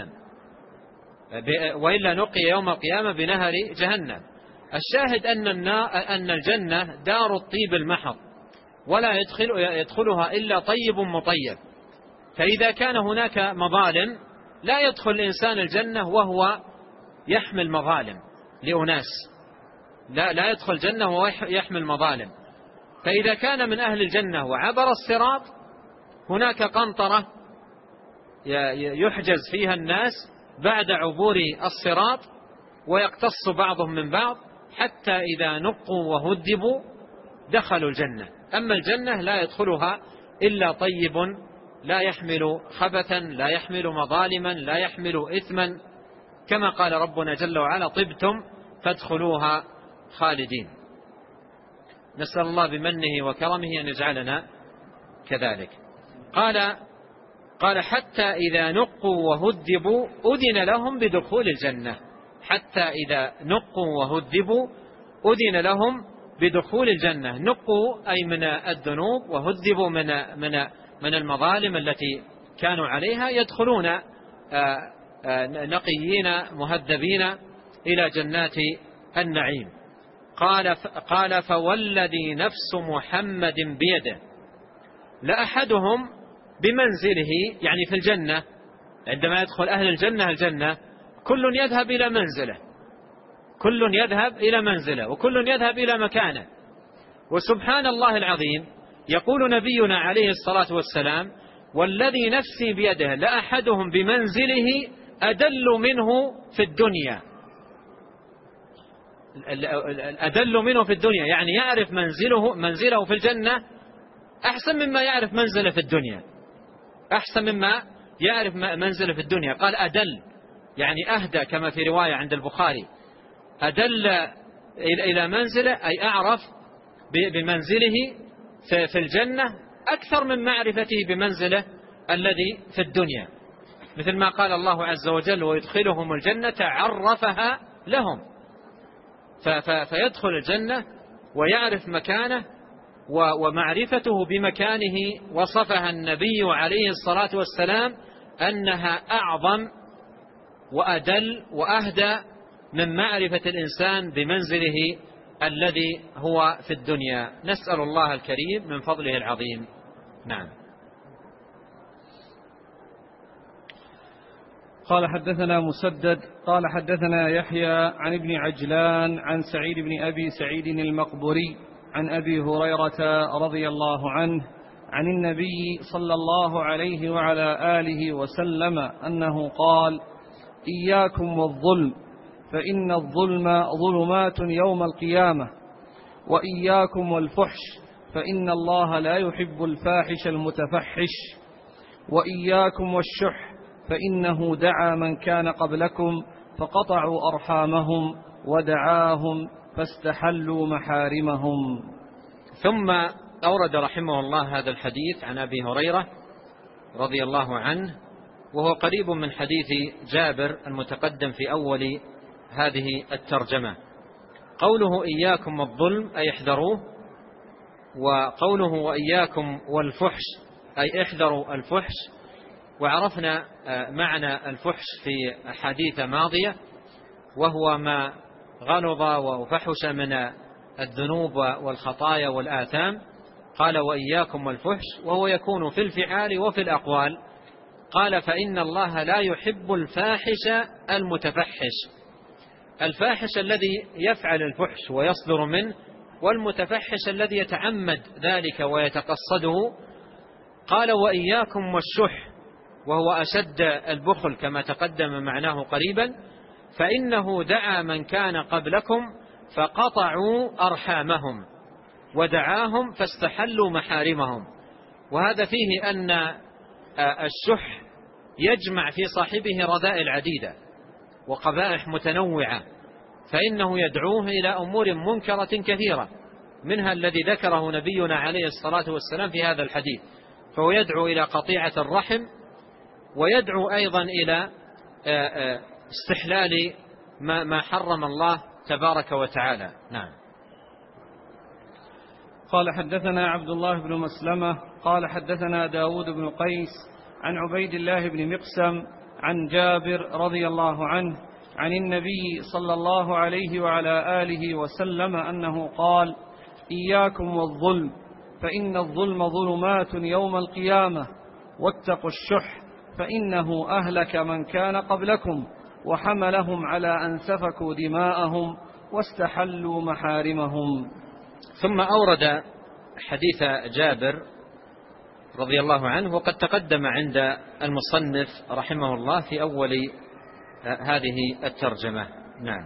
جهنم. الشاهد أن الجنة دار الطيب المحض، ولا يدخلها إلا طيب مطيب. فإذا كان هناك مظالم لا يدخل الإنسان الجنة وهو يحمل مظالم لأناس، لا يدخل الجنة وهو يحمل مظالم. فإذا كان من أهل الجنة وعبر الصراط هناك قنطرة يحجز فيها الناس بعد عبور الصراط ويقتص بعضهم من بعض حتى إذا نقوا وهدبوا دخلوا الجنة. أما الجنة لا يدخلها إلا طيب لا يحمل خبثا، لا يحمل مظالما، لا يحمل إثما، كما قال ربنا جل وعلا: طبتم فادخلوها خالدين. نسأل الله بمنه وكرمه أن يجعلنا كذلك. قال: حتى إذا نقوا وهدبوا أذن لهم بدخول الجنة. حتى إذا نقوا وهدبوا أذن لهم بدخول الجنة. نقوا أي من الذنوب، وهدبوا من المظالم التي كانوا عليها، يدخلون نقيين مهذبين إلى جنات النعيم. قال: فوالذي نفس محمد بيده لأحدهم بمنزله، يعني في الجنة. عندما يدخل أهل الجنة كل يذهب إلى منزله وكل يذهب إلى مكانه. وسبحان الله العظيم، يقول نبينا عليه الصلاة والسلام: والذي نفسي بيده لأحدهم بمنزله أدل منه في الدنيا. أدل منه في الدنيا يعني يعرف منزله في الجنة أحسن مما يعرف منزله في الدنيا، أحسن مما يعرف منزله في الدنيا. قال أدل يعني أهدى، كما في رواية عند البخاري: أدل إلى منزله أي أعرف بمنزله في الجنة أكثر من معرفته بمنزله الذي في الدنيا، مثل ما قال الله عز وجل: ويدخلهم الجنة عرفها لهم. فيدخل الجنة ويعرف مكانه، ومعرفته بمكانه وصفها النبي عليه الصلاة والسلام أنها أعظم وأدل وأهدى من معرفة الإنسان بمنزله الذي هو في الدنيا. نسأل الله الكريم من فضله العظيم. نعم. قال: حدثنا مسدد قال: حدثنا يحيى عن ابن عجلان عن سعيد بن أبي سعيد المقبري عن أبي هريرة رضي الله عنه عن النبي صلى الله عليه وعلى آله وسلم أنه قال: إياكم والظلم، فإن الظلم ظلمات يوم القيامة، وإياكم والفحش، فإن الله لا يحب الفاحش المتفحش، وإياكم والشح، فإنه دعا من كان قبلكم فقطعوا أرحامهم ودعاهم فاستحلوا محارمهم. ثم أورد رحمه الله هذا الحديث عن أبي هريرة رضي الله عنه، وهو قريب من حديث جابر المتقدم في أول هذه الترجمة. قوله إياكم والظلم أي احذروه، وقوله وإياكم والفحش أي احذروا الفحش. وعرفنا معنى الفحش في أحاديث ماضية، وهو ما غلظ وفحش من الذنوب والخطايا والآثام. قال: وإياكم والفحش، وهو يكون في الفعال وفي الأقوال. قال: فإن الله لا يحب الفاحش المتفحش. الفاحش الذي يفعل الفحش ويصدر منه، والمتفحش الذي يتعمد ذلك ويتقصده. قال: وإياكم والشح، وهو أشد البخل كما تقدم معناه قريبا. فإنه دعا من كان قبلكم فقطعوا أرحامهم ودعاهم فاستحلوا محارمهم. وهذا فيه أن الشح يجمع في صاحبه رذائل عديدة وقبائح متنوعة، فإنه يدعوه إلى أمور منكرة كثيرة، منها الذي ذكره نبينا عليه الصلاة والسلام في هذا الحديث، فهو يدعو إلى قطيعة الرحم، ويدعو أيضا إلى استحلال ما حرم الله تبارك وتعالى. نعم. قال حدثنا عبد الله بن مسلمة قال حدثنا داود بن قيس عن عبيد الله بن مقسم عن جابر رضي الله عنه عن النبي صلى الله عليه وعلى آله وسلم أنه قال: إياكم والظلم، فإن الظلم ظلمات يوم القيامة، واتقوا الشح، فإنه أهلك من كان قبلكم وحملهم على أن سفكوا دماءهم واستحلوا محارمهم. ثم أورد حديث جابر رضي الله عنه، وقد تقدم عند المصنف رحمه الله في أول هذه الترجمة. نعم.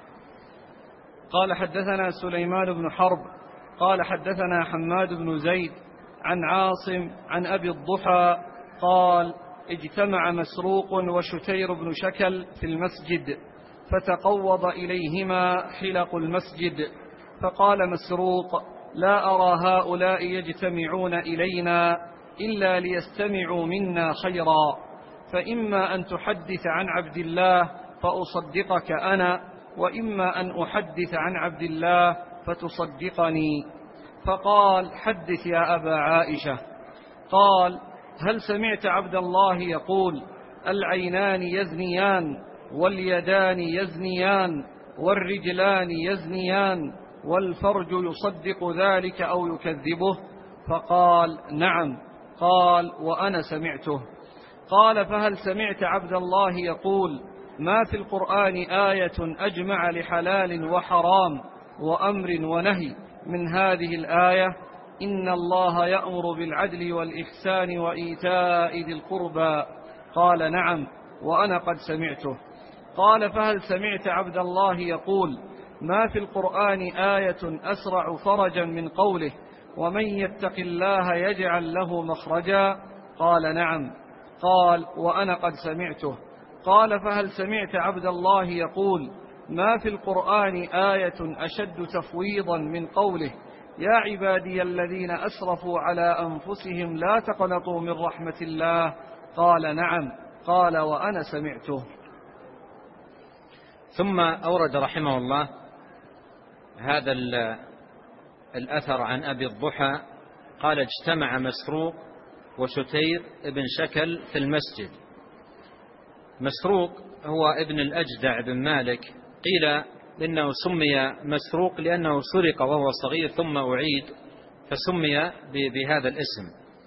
قال حدثنا سليمان بن حرب قال حدثنا حماد بن زيد عن عاصم عن أبي الضحى قال: اجتمع مسروق وشتير بن شكل في المسجد، فتقوض إليهما حلق المسجد، فقال مسروق: لا أرى هؤلاء يجتمعون إلينا إلا ليستمعوا منا خيرا، فإما أن تحدث عن عبد الله فأصدقك أنا، وإما أن أحدث عن عبد الله فتصدقني. فقال: حدث يا أبا عائشة. قال: هل سمعت عبد الله يقول: العينان يزنيان، واليدان يزنيان، والرجلان يزنيان، والفرج يصدق ذلك أو يكذبه؟ فقال: نعم. قال: وأنا سمعته. قال: فهل سمعت عبد الله يقول: ما في القرآن آية أجمع لحلال وحرام وأمر ونهي من هذه الآية: إن الله يأمر بالعدل والإحسان وإيتاء ذي القربى؟ قال: نعم، وأنا قد سمعته. قال: فهل سمعت عبد الله يقول: ما في القرآن آية أسرع فرجا من قوله: ومن يتق الله يجعل له مخرجا؟ قال: نعم. قال: وأنا قد سمعته. قال: فهل سمعت عبد الله يقول: ما في القرآن آية أشد تفويضا من قوله: يا عبادي الذين أسرفوا على أنفسهم لا تقنطوا من رحمة الله؟ قال: نعم. قال: وأنا سمعته. ثم أورد رحمه الله هذا الأثر عن أبي الضحى قال: اجتمع مسروق وشتير ابن شكل في المسجد. مسروق هو ابن الأجدع بن مالك، قيل إنه سمي مسروق لأنه سرق وهو صغير ثم أعيد فسمي بهذا الاسم.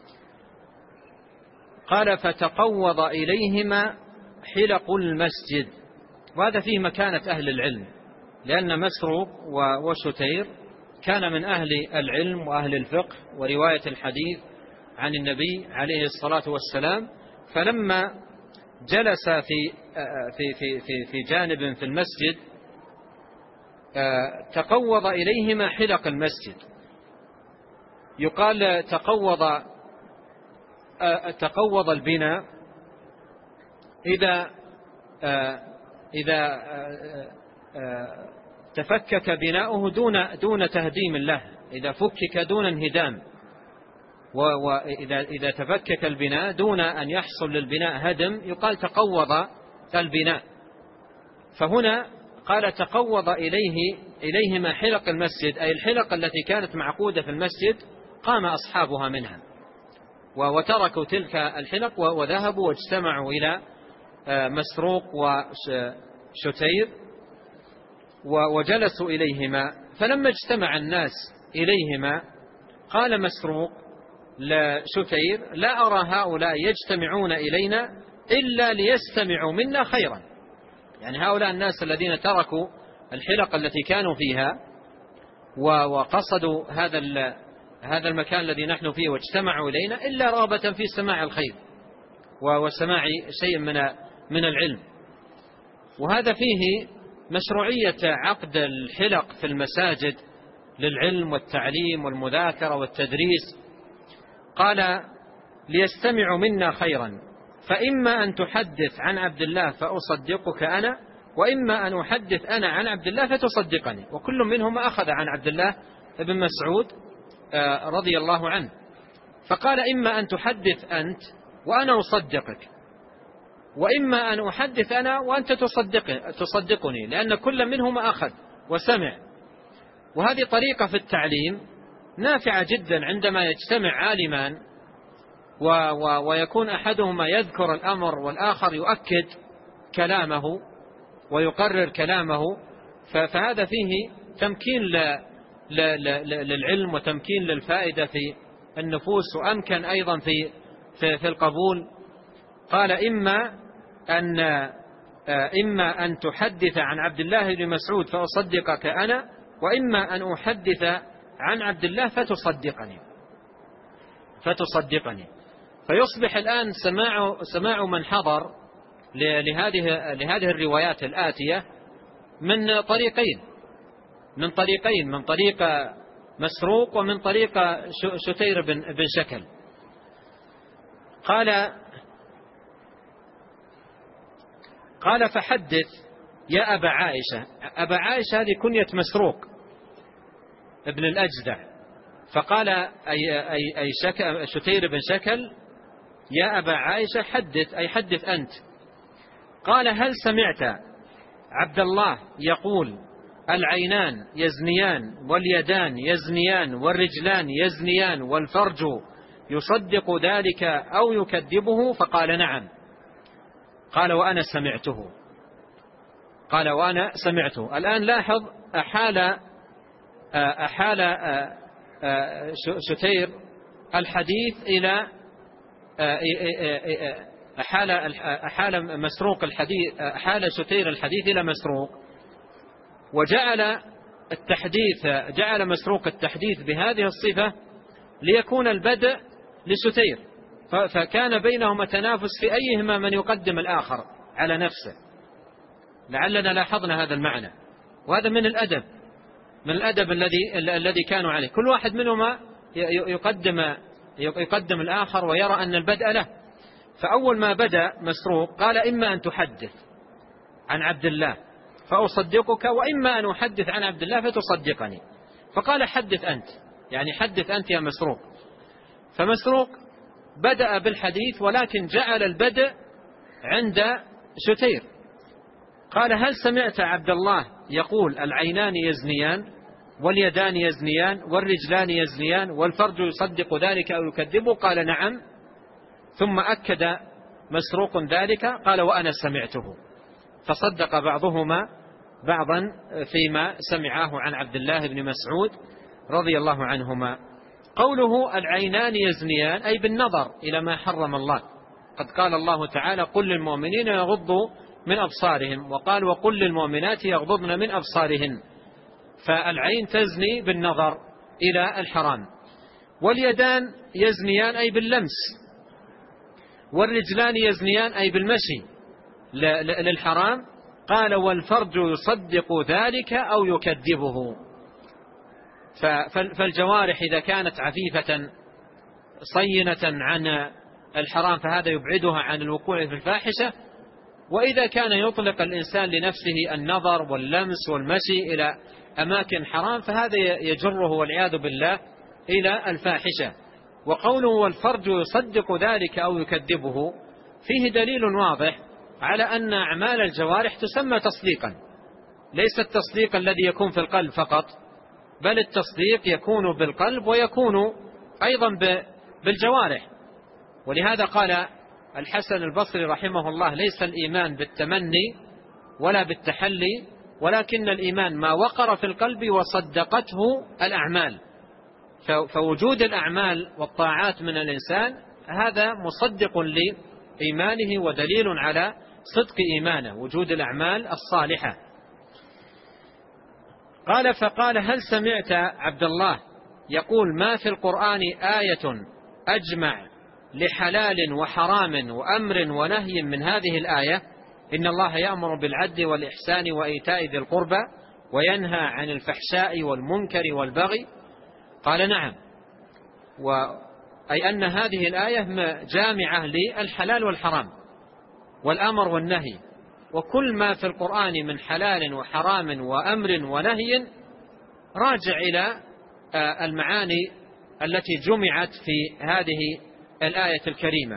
قال: فتقوض إليهما حلق المسجد، وهذا فيه مكانة أهل العلم، لأن مسروق وشتير كان من أهل العلم وأهل الفقه ورواية الحديث عن النبي عليه الصلاة والسلام، فلما جلس في جانب في المسجد تقوض إليهما حلق المسجد. يقال تقوض البناء إذا تفكك بناؤه دون تهديم له، إذا فكك دون انهدام، وإذا تفكك البناء دون أن يحصل للبناء هدم يقال تقوض البناء. فهنا قال: تقوض إليهما حلق المسجد، أي الحلق التي كانت معقودة في المسجد قام أصحابها منها وتركوا تلك الحلق وذهبوا واجتمعوا إلى مسروق وشتير وجلسوا إليهما. فلما اجتمع الناس إليهما قال مسروق لشتير: لا أرى هؤلاء يجتمعون إلينا إلا ليستمعوا منا خيرا. يعني هؤلاء الناس الذين تركوا الحلق التي كانوا فيها وقصدوا هذا المكان الذي نحن فيه واجتمعوا إلينا إلا رغبة في سماع الخير وسماع شيء من العلم. وهذا فيه مشروعية عقد الحلق في المساجد للعلم والتعليم والمذاكرة والتدريس، قال ليستمع منا خيرا، فإما أن تحدث عن عبد الله فأصدقك أنا، وإما أن أحدث أنا عن عبد الله فتصدقني. وكل منهما أخذ عن عبد الله بن مسعود رضي الله عنه. فقال إما أن تحدث أنت وأنا أصدقك، وإما أن أحدث أنا وأنت تصدقني، لأن كل منهما أخذ وسمع. وهذه طريقة في التعليم نافعة جدا عندما يجتمع عالمان ويكون أحدهما يذكر الأمر والآخر يؤكد كلامه ويقرر كلامه، فهذا فيه تمكين للعلم وتمكين للفائدة في النفوس، وأمكن أيضا في القبول. قال إما أن تحدث عن عبد الله بن مسعود فأصدقك أنا، وإما أن أحدث عن عبد الله فتصدقني. فيصبح الآن سماع من حضر لهذه الروايات الآتية من طريقين، من طريق مسروق ومن طريق شتير بن شكل. قال فحدث يا أبا عائشة. أبا عائشة هذه كنية مسروق ابن الأجدع. فقال أي شتير بن شكل يا أبا عائشة حدث، أي حدث أنت. قال هل سمعت عبد الله يقول العينان يزنيان واليدان يزنيان والرجلان يزنيان والفرج يصدق ذلك أو يكذبه؟ فقال نعم. قال وأنا سمعته. الآن لاحظ أحال شتير الحديث إلى أحال مسروق الحديث، أحال شتير الحديث إلى مسروق، جعل مسروق التحديث بهذه الصفة ليكون البدء لشتير، فكان بينهما تنافس في أيهما من يقدم الآخر على نفسه. لعلنا لاحظنا هذا المعنى، وهذا من الأدب الذي كانوا عليه. كل واحد منهما يقدم الآخر ويرى أن البدء له. فأول ما بدأ مسروق قال إما أن تحدث عن عبد الله فأصدقك، وإما أن أحدث عن عبد الله فتصدقني. فقال حدث أنت، يعني حدث أنت يا مسروق. فمسروق بدأ بالحديث ولكن جعل البدء عند شتير. قال هل سمعت عبد الله يقول العينان يزنيان واليدان يزنيان والرجلان يزنيان والفرج يصدق ذلك أو يكذبه؟ قال نعم. ثم أكد مسروق ذلك، قال وأنا سمعته. فصدق بعضهما بعضا فيما سمعاه عن عبد الله بن مسعود رضي الله عنهما. قوله العينان يزنيان أي بالنظر إلى ما حرم الله. قد قال الله تعالى قل للمؤمنين يغضوا من أبصارهم، وقال وقل للمؤمنات يغضضن من أبصارهن. فالعين تزني بالنظر إلى الحرام. واليدان يزنيان أي باللمس. والرجلان يزنيان أي بالمشي للحرام. قال والفرج يصدق ذلك أو يكذبه. فالجوارح إذا كانت عفيفة صينة عن الحرام فهذا يبعدها عن الوقوع في الفاحشة، وإذا كان يطلق الإنسان لنفسه النظر واللمس والمشي إلى أماكن حرام فهذا يجره والعياذ بالله إلى الفاحشة. وقوله والفرج يصدق ذلك أو يكذبه فيه دليل واضح على أن أعمال الجوارح تسمى تصديقا، ليس التصديق الذي يكون في القلب فقط، بل التصديق يكون بالقلب ويكون أيضا بالجوارح. ولهذا قال الحسن البصري رحمه الله ليس الإيمان بالتمني ولا بالتحلي، ولكن الإيمان ما وقر في القلب وصدقته الأعمال. فوجود الأعمال والطاعات من الإنسان هذا مصدق لإيمانه ودليل على صدق إيمانه، وجود الأعمال الصالحة. فقال هل سمعت عبد الله يقول ما في القرآن آية أجمع لحلال وحرام وأمر ونهي من هذه الآية؟ إن الله يأمر بالعدل والإحسان وإيتاء ذي القربى وينهى عن الفحشاء والمنكر والبغي. قال نعم. أي أن هذه الآية جامعة للحلال والحرام والأمر والنهي، وكل ما في القرآن من حلال وحرام وأمر ونهي راجع إلى المعاني التي جمعت في هذه الآية الكريمة.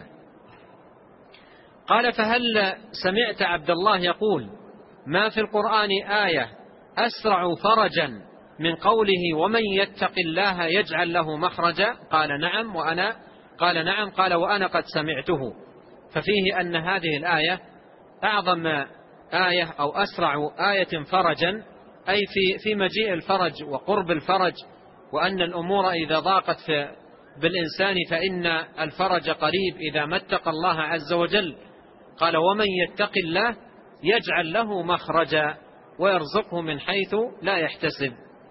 قال: فهل سمعت عبد الله يقول ما في القرآن آية أسرع فرجا من قوله ومن يتق الله يجعل له مخرجا؟ قال: نعم. قال: وأنا قد سمعته. ففيه أن هذه الآية أعظم آية أو أسرع آية فرجا، أي في مجيء الفرج وقرب الفرج، وأن الأمور إذا ضاقت بالإنسان فإن الفرج قريب إذا ما اتقى الله عز وجل. قال: ومن يتق الله يجعل له مخرجا ويرزقه من حيث لا يحتسب.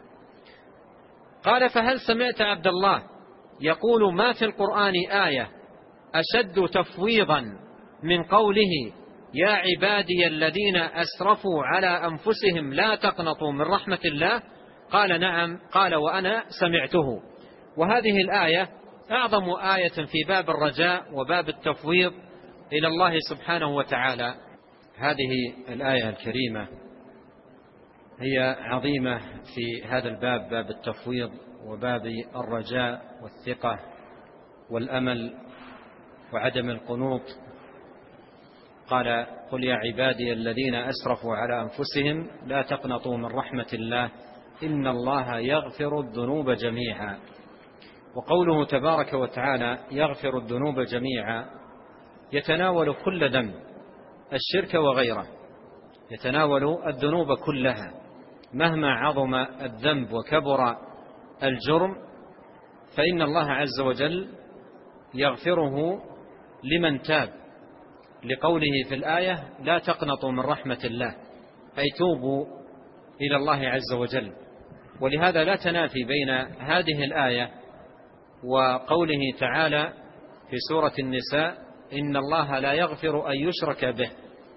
قال: فهل سمعت عبد الله يقول ما في القرآن آية أشد تفويضا من قوله يا عبادي الذين أسرفوا على أنفسهم لا تقنطوا من رحمة الله؟ قال: نعم. قال: وأنا سمعته. وهذه الآية أعظم آية في باب الرجاء وباب التفويض إلى الله سبحانه وتعالى. هذه الآية الكريمة هي عظيمة في هذا الباب، باب التفويض وباب الرجاء والثقة والأمل وعدم القنوط. قال: قل يا عبادي الذين أسرفوا على أنفسهم لا تقنطوا من رحمة الله إن الله يغفر الذنوب جميعا. وقوله تبارك وتعالى يغفر الذنوب جميعا يتناول كل ذنب، الشرك وغيره، يتناول الذنوب كلها مهما عظم الذنب وكبر الجرم، فإن الله عز وجل يغفره لمن تاب، لقوله في الآية لا تقنطوا من رحمة الله، أي توبوا إلى الله عز وجل. ولهذا لا تنافي بين هذه الآية وقوله تعالى في سورة النساء إن الله لا يغفر أن يشرك به.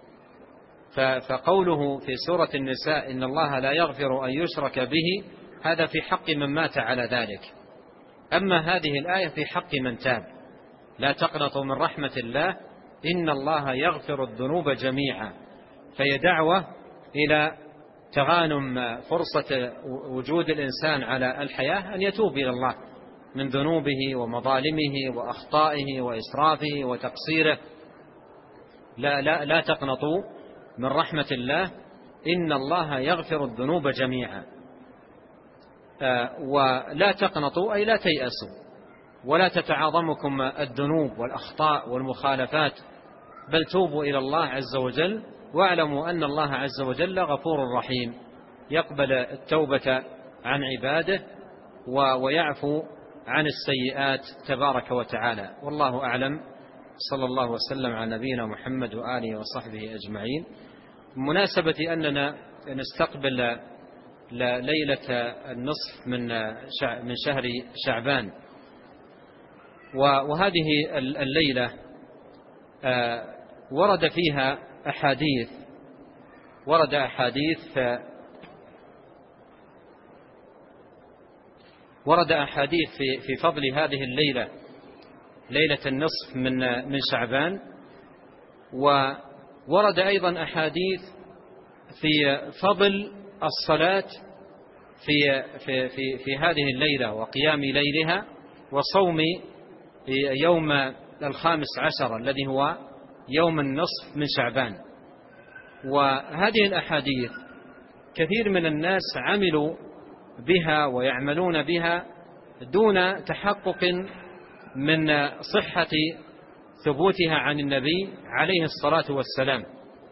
فقوله في سورة النساء إن الله لا يغفر أن يشرك به هذا في حق من مات على ذلك، أما هذه الآية في حق من تاب. لا تقنطوا من رحمة الله إن الله يغفر الذنوب جميعا، فهي دعوة إلى تغانم فرصة وجود الإنسان على الحياة أن يتوب إلى الله من ذنوبه ومظالمه وأخطائه وإسرافه وتقصيره. لا تقنطوا من رحمة الله إن الله يغفر الذنوب جميعا. ولا تقنطوا أي لا تيأسوا ولا تتعاظمكم الذنوب والأخطاء والمخالفات، بل توبوا إلى الله عز وجل، واعلموا أن الله عز وجل غفور رحيم يقبل التوبة عن عباده ويعفو عن السيئات تبارك وتعالى. والله أعلم. صلى الله وسلم على نبينا محمد وآله وصحبه أجمعين. مناسبة أننا نستقبل ليلة النصف من شهر شعبان، وهذه الليلة ورد فيها أحاديث، ورد أحاديث في فضل هذه الليلة، ليلة النصف من شعبان. وورد أيضا أحاديث في فضل الصلاة في هذه الليلة وقيام ليلها وصوم يوم 15 الذي هو يوم النصف من شعبان. وهذه الأحاديث كثير من الناس عملوا بها ويعملون بها دون تحقق من صحة ثبوتها عن النبي عليه الصلاة والسلام.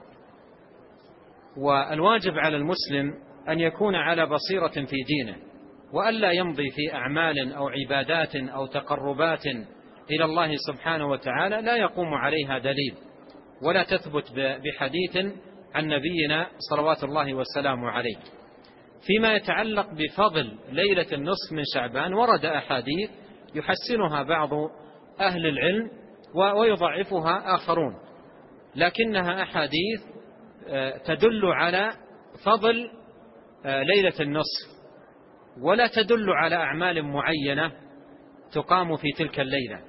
والواجب على المسلم أن يكون على بصيرة في دينه، وألا يمضي في أعمال أو عبادات أو تقربات إلى الله سبحانه وتعالى لا يقوم عليها دليل ولا تثبت بحديث عن نبينا صلوات الله والسلام عليه. فيما يتعلق بفضل ليلة النصف من شعبان ورد أحاديث يحسنها بعض أهل العلم ويضعفها آخرون، لكنها أحاديث تدل على فضل ليلة النصف ولا تدل على أعمال معينة تقام في تلك الليلة.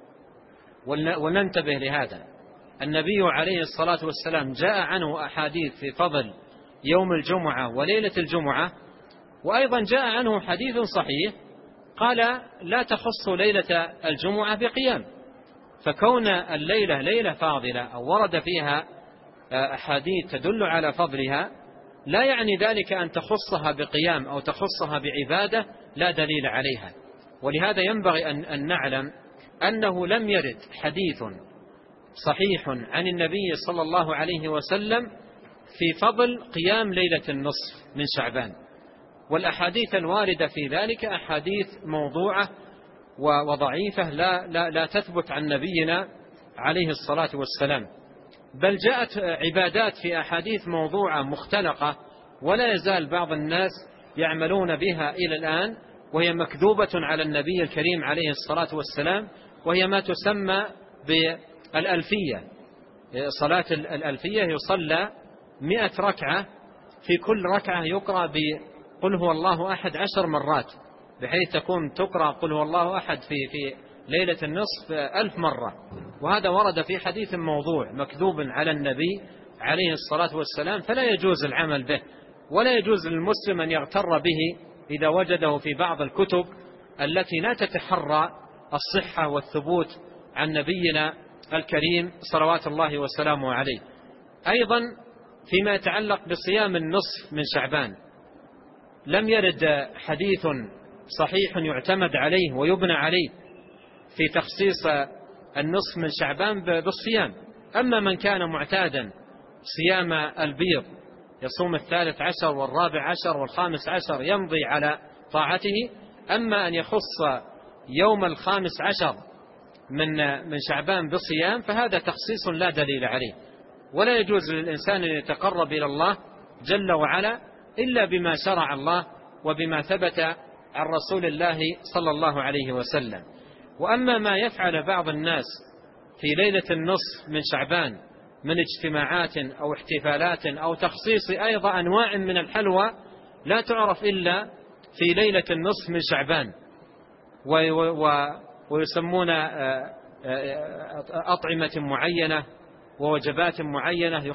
وننتبه لهذا. النبي عليه الصلاة والسلام جاء عنه أحاديث في فضل يوم الجمعة وليلة الجمعة، وأيضا جاء عنه حديث صحيح قال لا تخص ليلة الجمعة بقيام. فكون الليلة ليلة فاضلة أو ورد فيها أحاديث تدل على فضلها لا يعني ذلك أن تخصها بقيام أو تخصها بعبادة لا دليل عليها. ولهذا ينبغي أن نعلم أنه لم يرد حديث صحيح عن النبي صلى الله عليه وسلم في فضل قيام ليلة النصف من شعبان، والأحاديث الواردة في ذلك أحاديث موضوعة وضعيفة لا تثبت عن نبينا عليه الصلاة والسلام، بل جاءت عبادات في أحاديث موضوعة مختلقة ولا يزال بعض الناس يعملون بها إلى الآن، وهي مكذوبة على النبي الكريم عليه الصلاة والسلام، وهي ما تسمى بالألفية. صلاة الألفية يصلى 100 ركعة، في كل ركعة يقرأ بقل هو الله أحد 10 مرات، بحيث تكون تقرأ قل هو الله أحد في ليلة النصف 1000 مرة. وهذا ورد في حديث موضوع مكذوب على النبي عليه الصلاة والسلام، فلا يجوز العمل به، ولا يجوز للمسلم أن يغتر به إذا وجده في بعض الكتب التي لا تتحرى الصحة والثبوت عن نبينا الكريم صلوات الله وسلامه عليه. أيضا فيما يتعلق بصيام النصف من شعبان لم يرد حديث صحيح يعتمد عليه ويبنى عليه في تخصيص النصف من شعبان بالصيام. أما من كان معتادا صيام البيض يصوم 13 و14 و15 يمضي على طاعته، أما أن يخص يوم 15 من شعبان بالصيام فهذا تخصيص لا دليل عليه، ولا يجوز للإنسان أن يتقرب إلى الله جل وعلا إلا بما شرع الله وبما ثبت عن رسول الله صلى الله عليه وسلم. وأما ما يفعل بعض الناس في ليلة النصف من شعبان من اجتماعات أو احتفالات أو تخصيص أيضا أنواع من الحلوى لا تعرف إلا في ليلة النصف من شعبان، ويسمون أطعمة معينة ووجبات معينة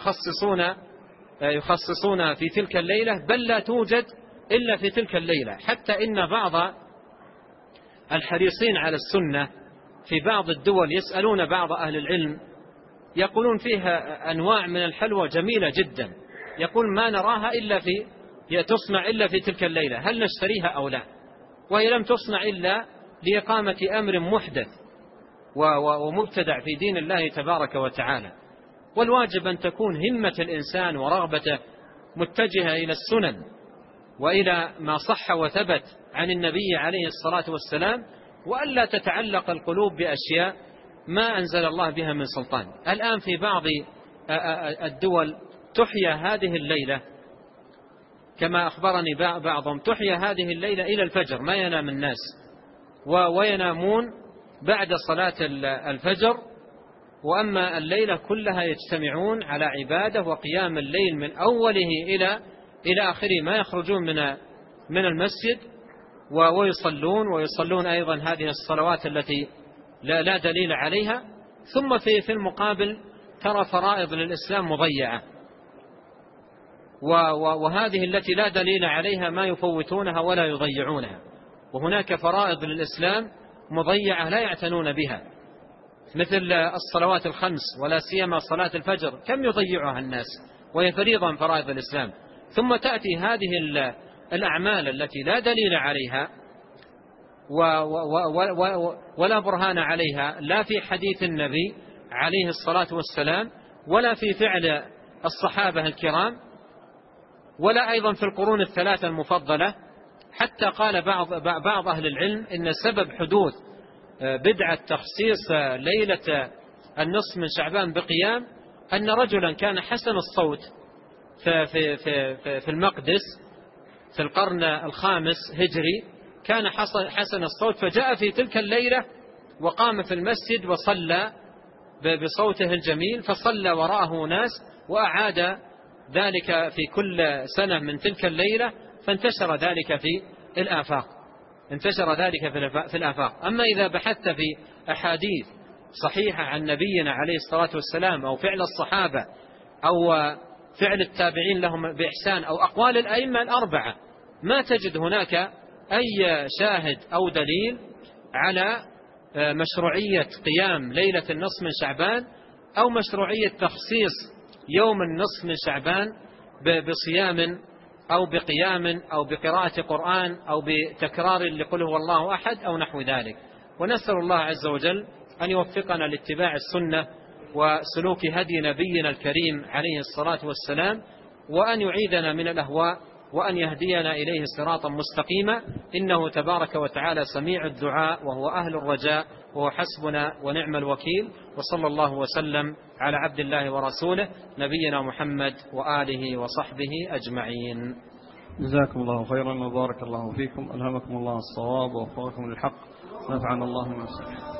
يخصصون في تلك الليلة، بل لا توجد إلا في تلك الليلة. حتى إن بعض الحريصين على السنة في بعض الدول يسألون بعض أهل العلم يقولون فيها أنواع من الحلوى جميلة جدا، يقول ما نراها تصنع إلا في تلك الليلة، هل نشتريها أو لا؟ وهي لم تصنع إلا لإقامة أمر محدث ومبتدع في دين الله تبارك وتعالى. والواجب أن تكون همة الإنسان ورغبته متجهة إلى السنن وإلى ما صح وثبت عن النبي عليه الصلاة والسلام، وألا تتعلق القلوب بأشياء ما أنزل الله بها من سلطان. الآن في بعض الدول تحيا هذه الليلة كما أخبرني بعضهم، تحيا هذه الليلة إلى الفجر، ما ينام الناس وينامون بعد صلاة الفجر، وأما الليلة كلها يجتمعون على عبادة وقيام الليل من أوله إلى آخره، ما يخرجون من المسجد ويصلون أيضا هذه الصلوات التي لا دليل عليها. ثم في المقابل ترى فرائض للإسلام مضيعة، وهذه التي لا دليل عليها ما يفوتونها ولا يضيعونها، وهناك فرائض للإسلام مضيعة لا يعتنون بها، مثل الصلوات الخمس ولا سيما صلاة الفجر كم يضيعها الناس وهي فريضة من فرائض الإسلام. ثم تأتي هذه الأعمال التي لا دليل عليها ولا برهان عليها لا في حديث النبي عليه الصلاة والسلام ولا في فعل الصحابة الكرام ولا أيضا في القرون الثلاثة المفضلة. حتى قال بعض أهل العلم إن سبب حدوث بدعة تخصيص ليلة النصف من شعبان بقيام أن رجلا كان حسن الصوت في المقدس في القرن الخامس هجري، كان حسن الصوت، فجاء في تلك الليلة وقام في المسجد وصلى بصوته الجميل، فصلى وراءه ناس، وأعاد ذلك في كل سنة من تلك الليلة، فانتشر ذلك في الآفاق. انتشر ذلك في الآفاق. أما إذا بحثت في أحاديث صحيحة عن نبينا عليه الصلاة والسلام أو فعل الصحابة أو فعل التابعين لهم بإحسان أو أقوال الأئمة الأربعة، ما تجد هناك أي شاهد أو دليل على مشروعية قيام ليلة النصف من شعبان أو مشروعية تخصيص يوم النصف من شعبان بصيام أو بقيام أو بقراءة قرآن أو بتكرار لقل هو الله أحد أو نحو ذلك. ونسأل الله عز وجل أن يوفقنا لاتباع السنة وسلوك هدي نبينا الكريم عليه الصلاة والسلام، وأن يعيذنا من الأهواء وأن يهدينا إليه صراطا مستقيما، إنه تبارك وتعالى سميع الدعاء وهو أهل الرجاء وهو حسبنا ونعم الوكيل. وصلى الله وسلم على عبد الله ورسوله نبينا محمد وآله وصحبه أجمعين. جزاكم الله خيرا وبارك الله فيكم، ألهمكم الله الصواب ووفقكم للحق، نفعنا الله بما سمعتم.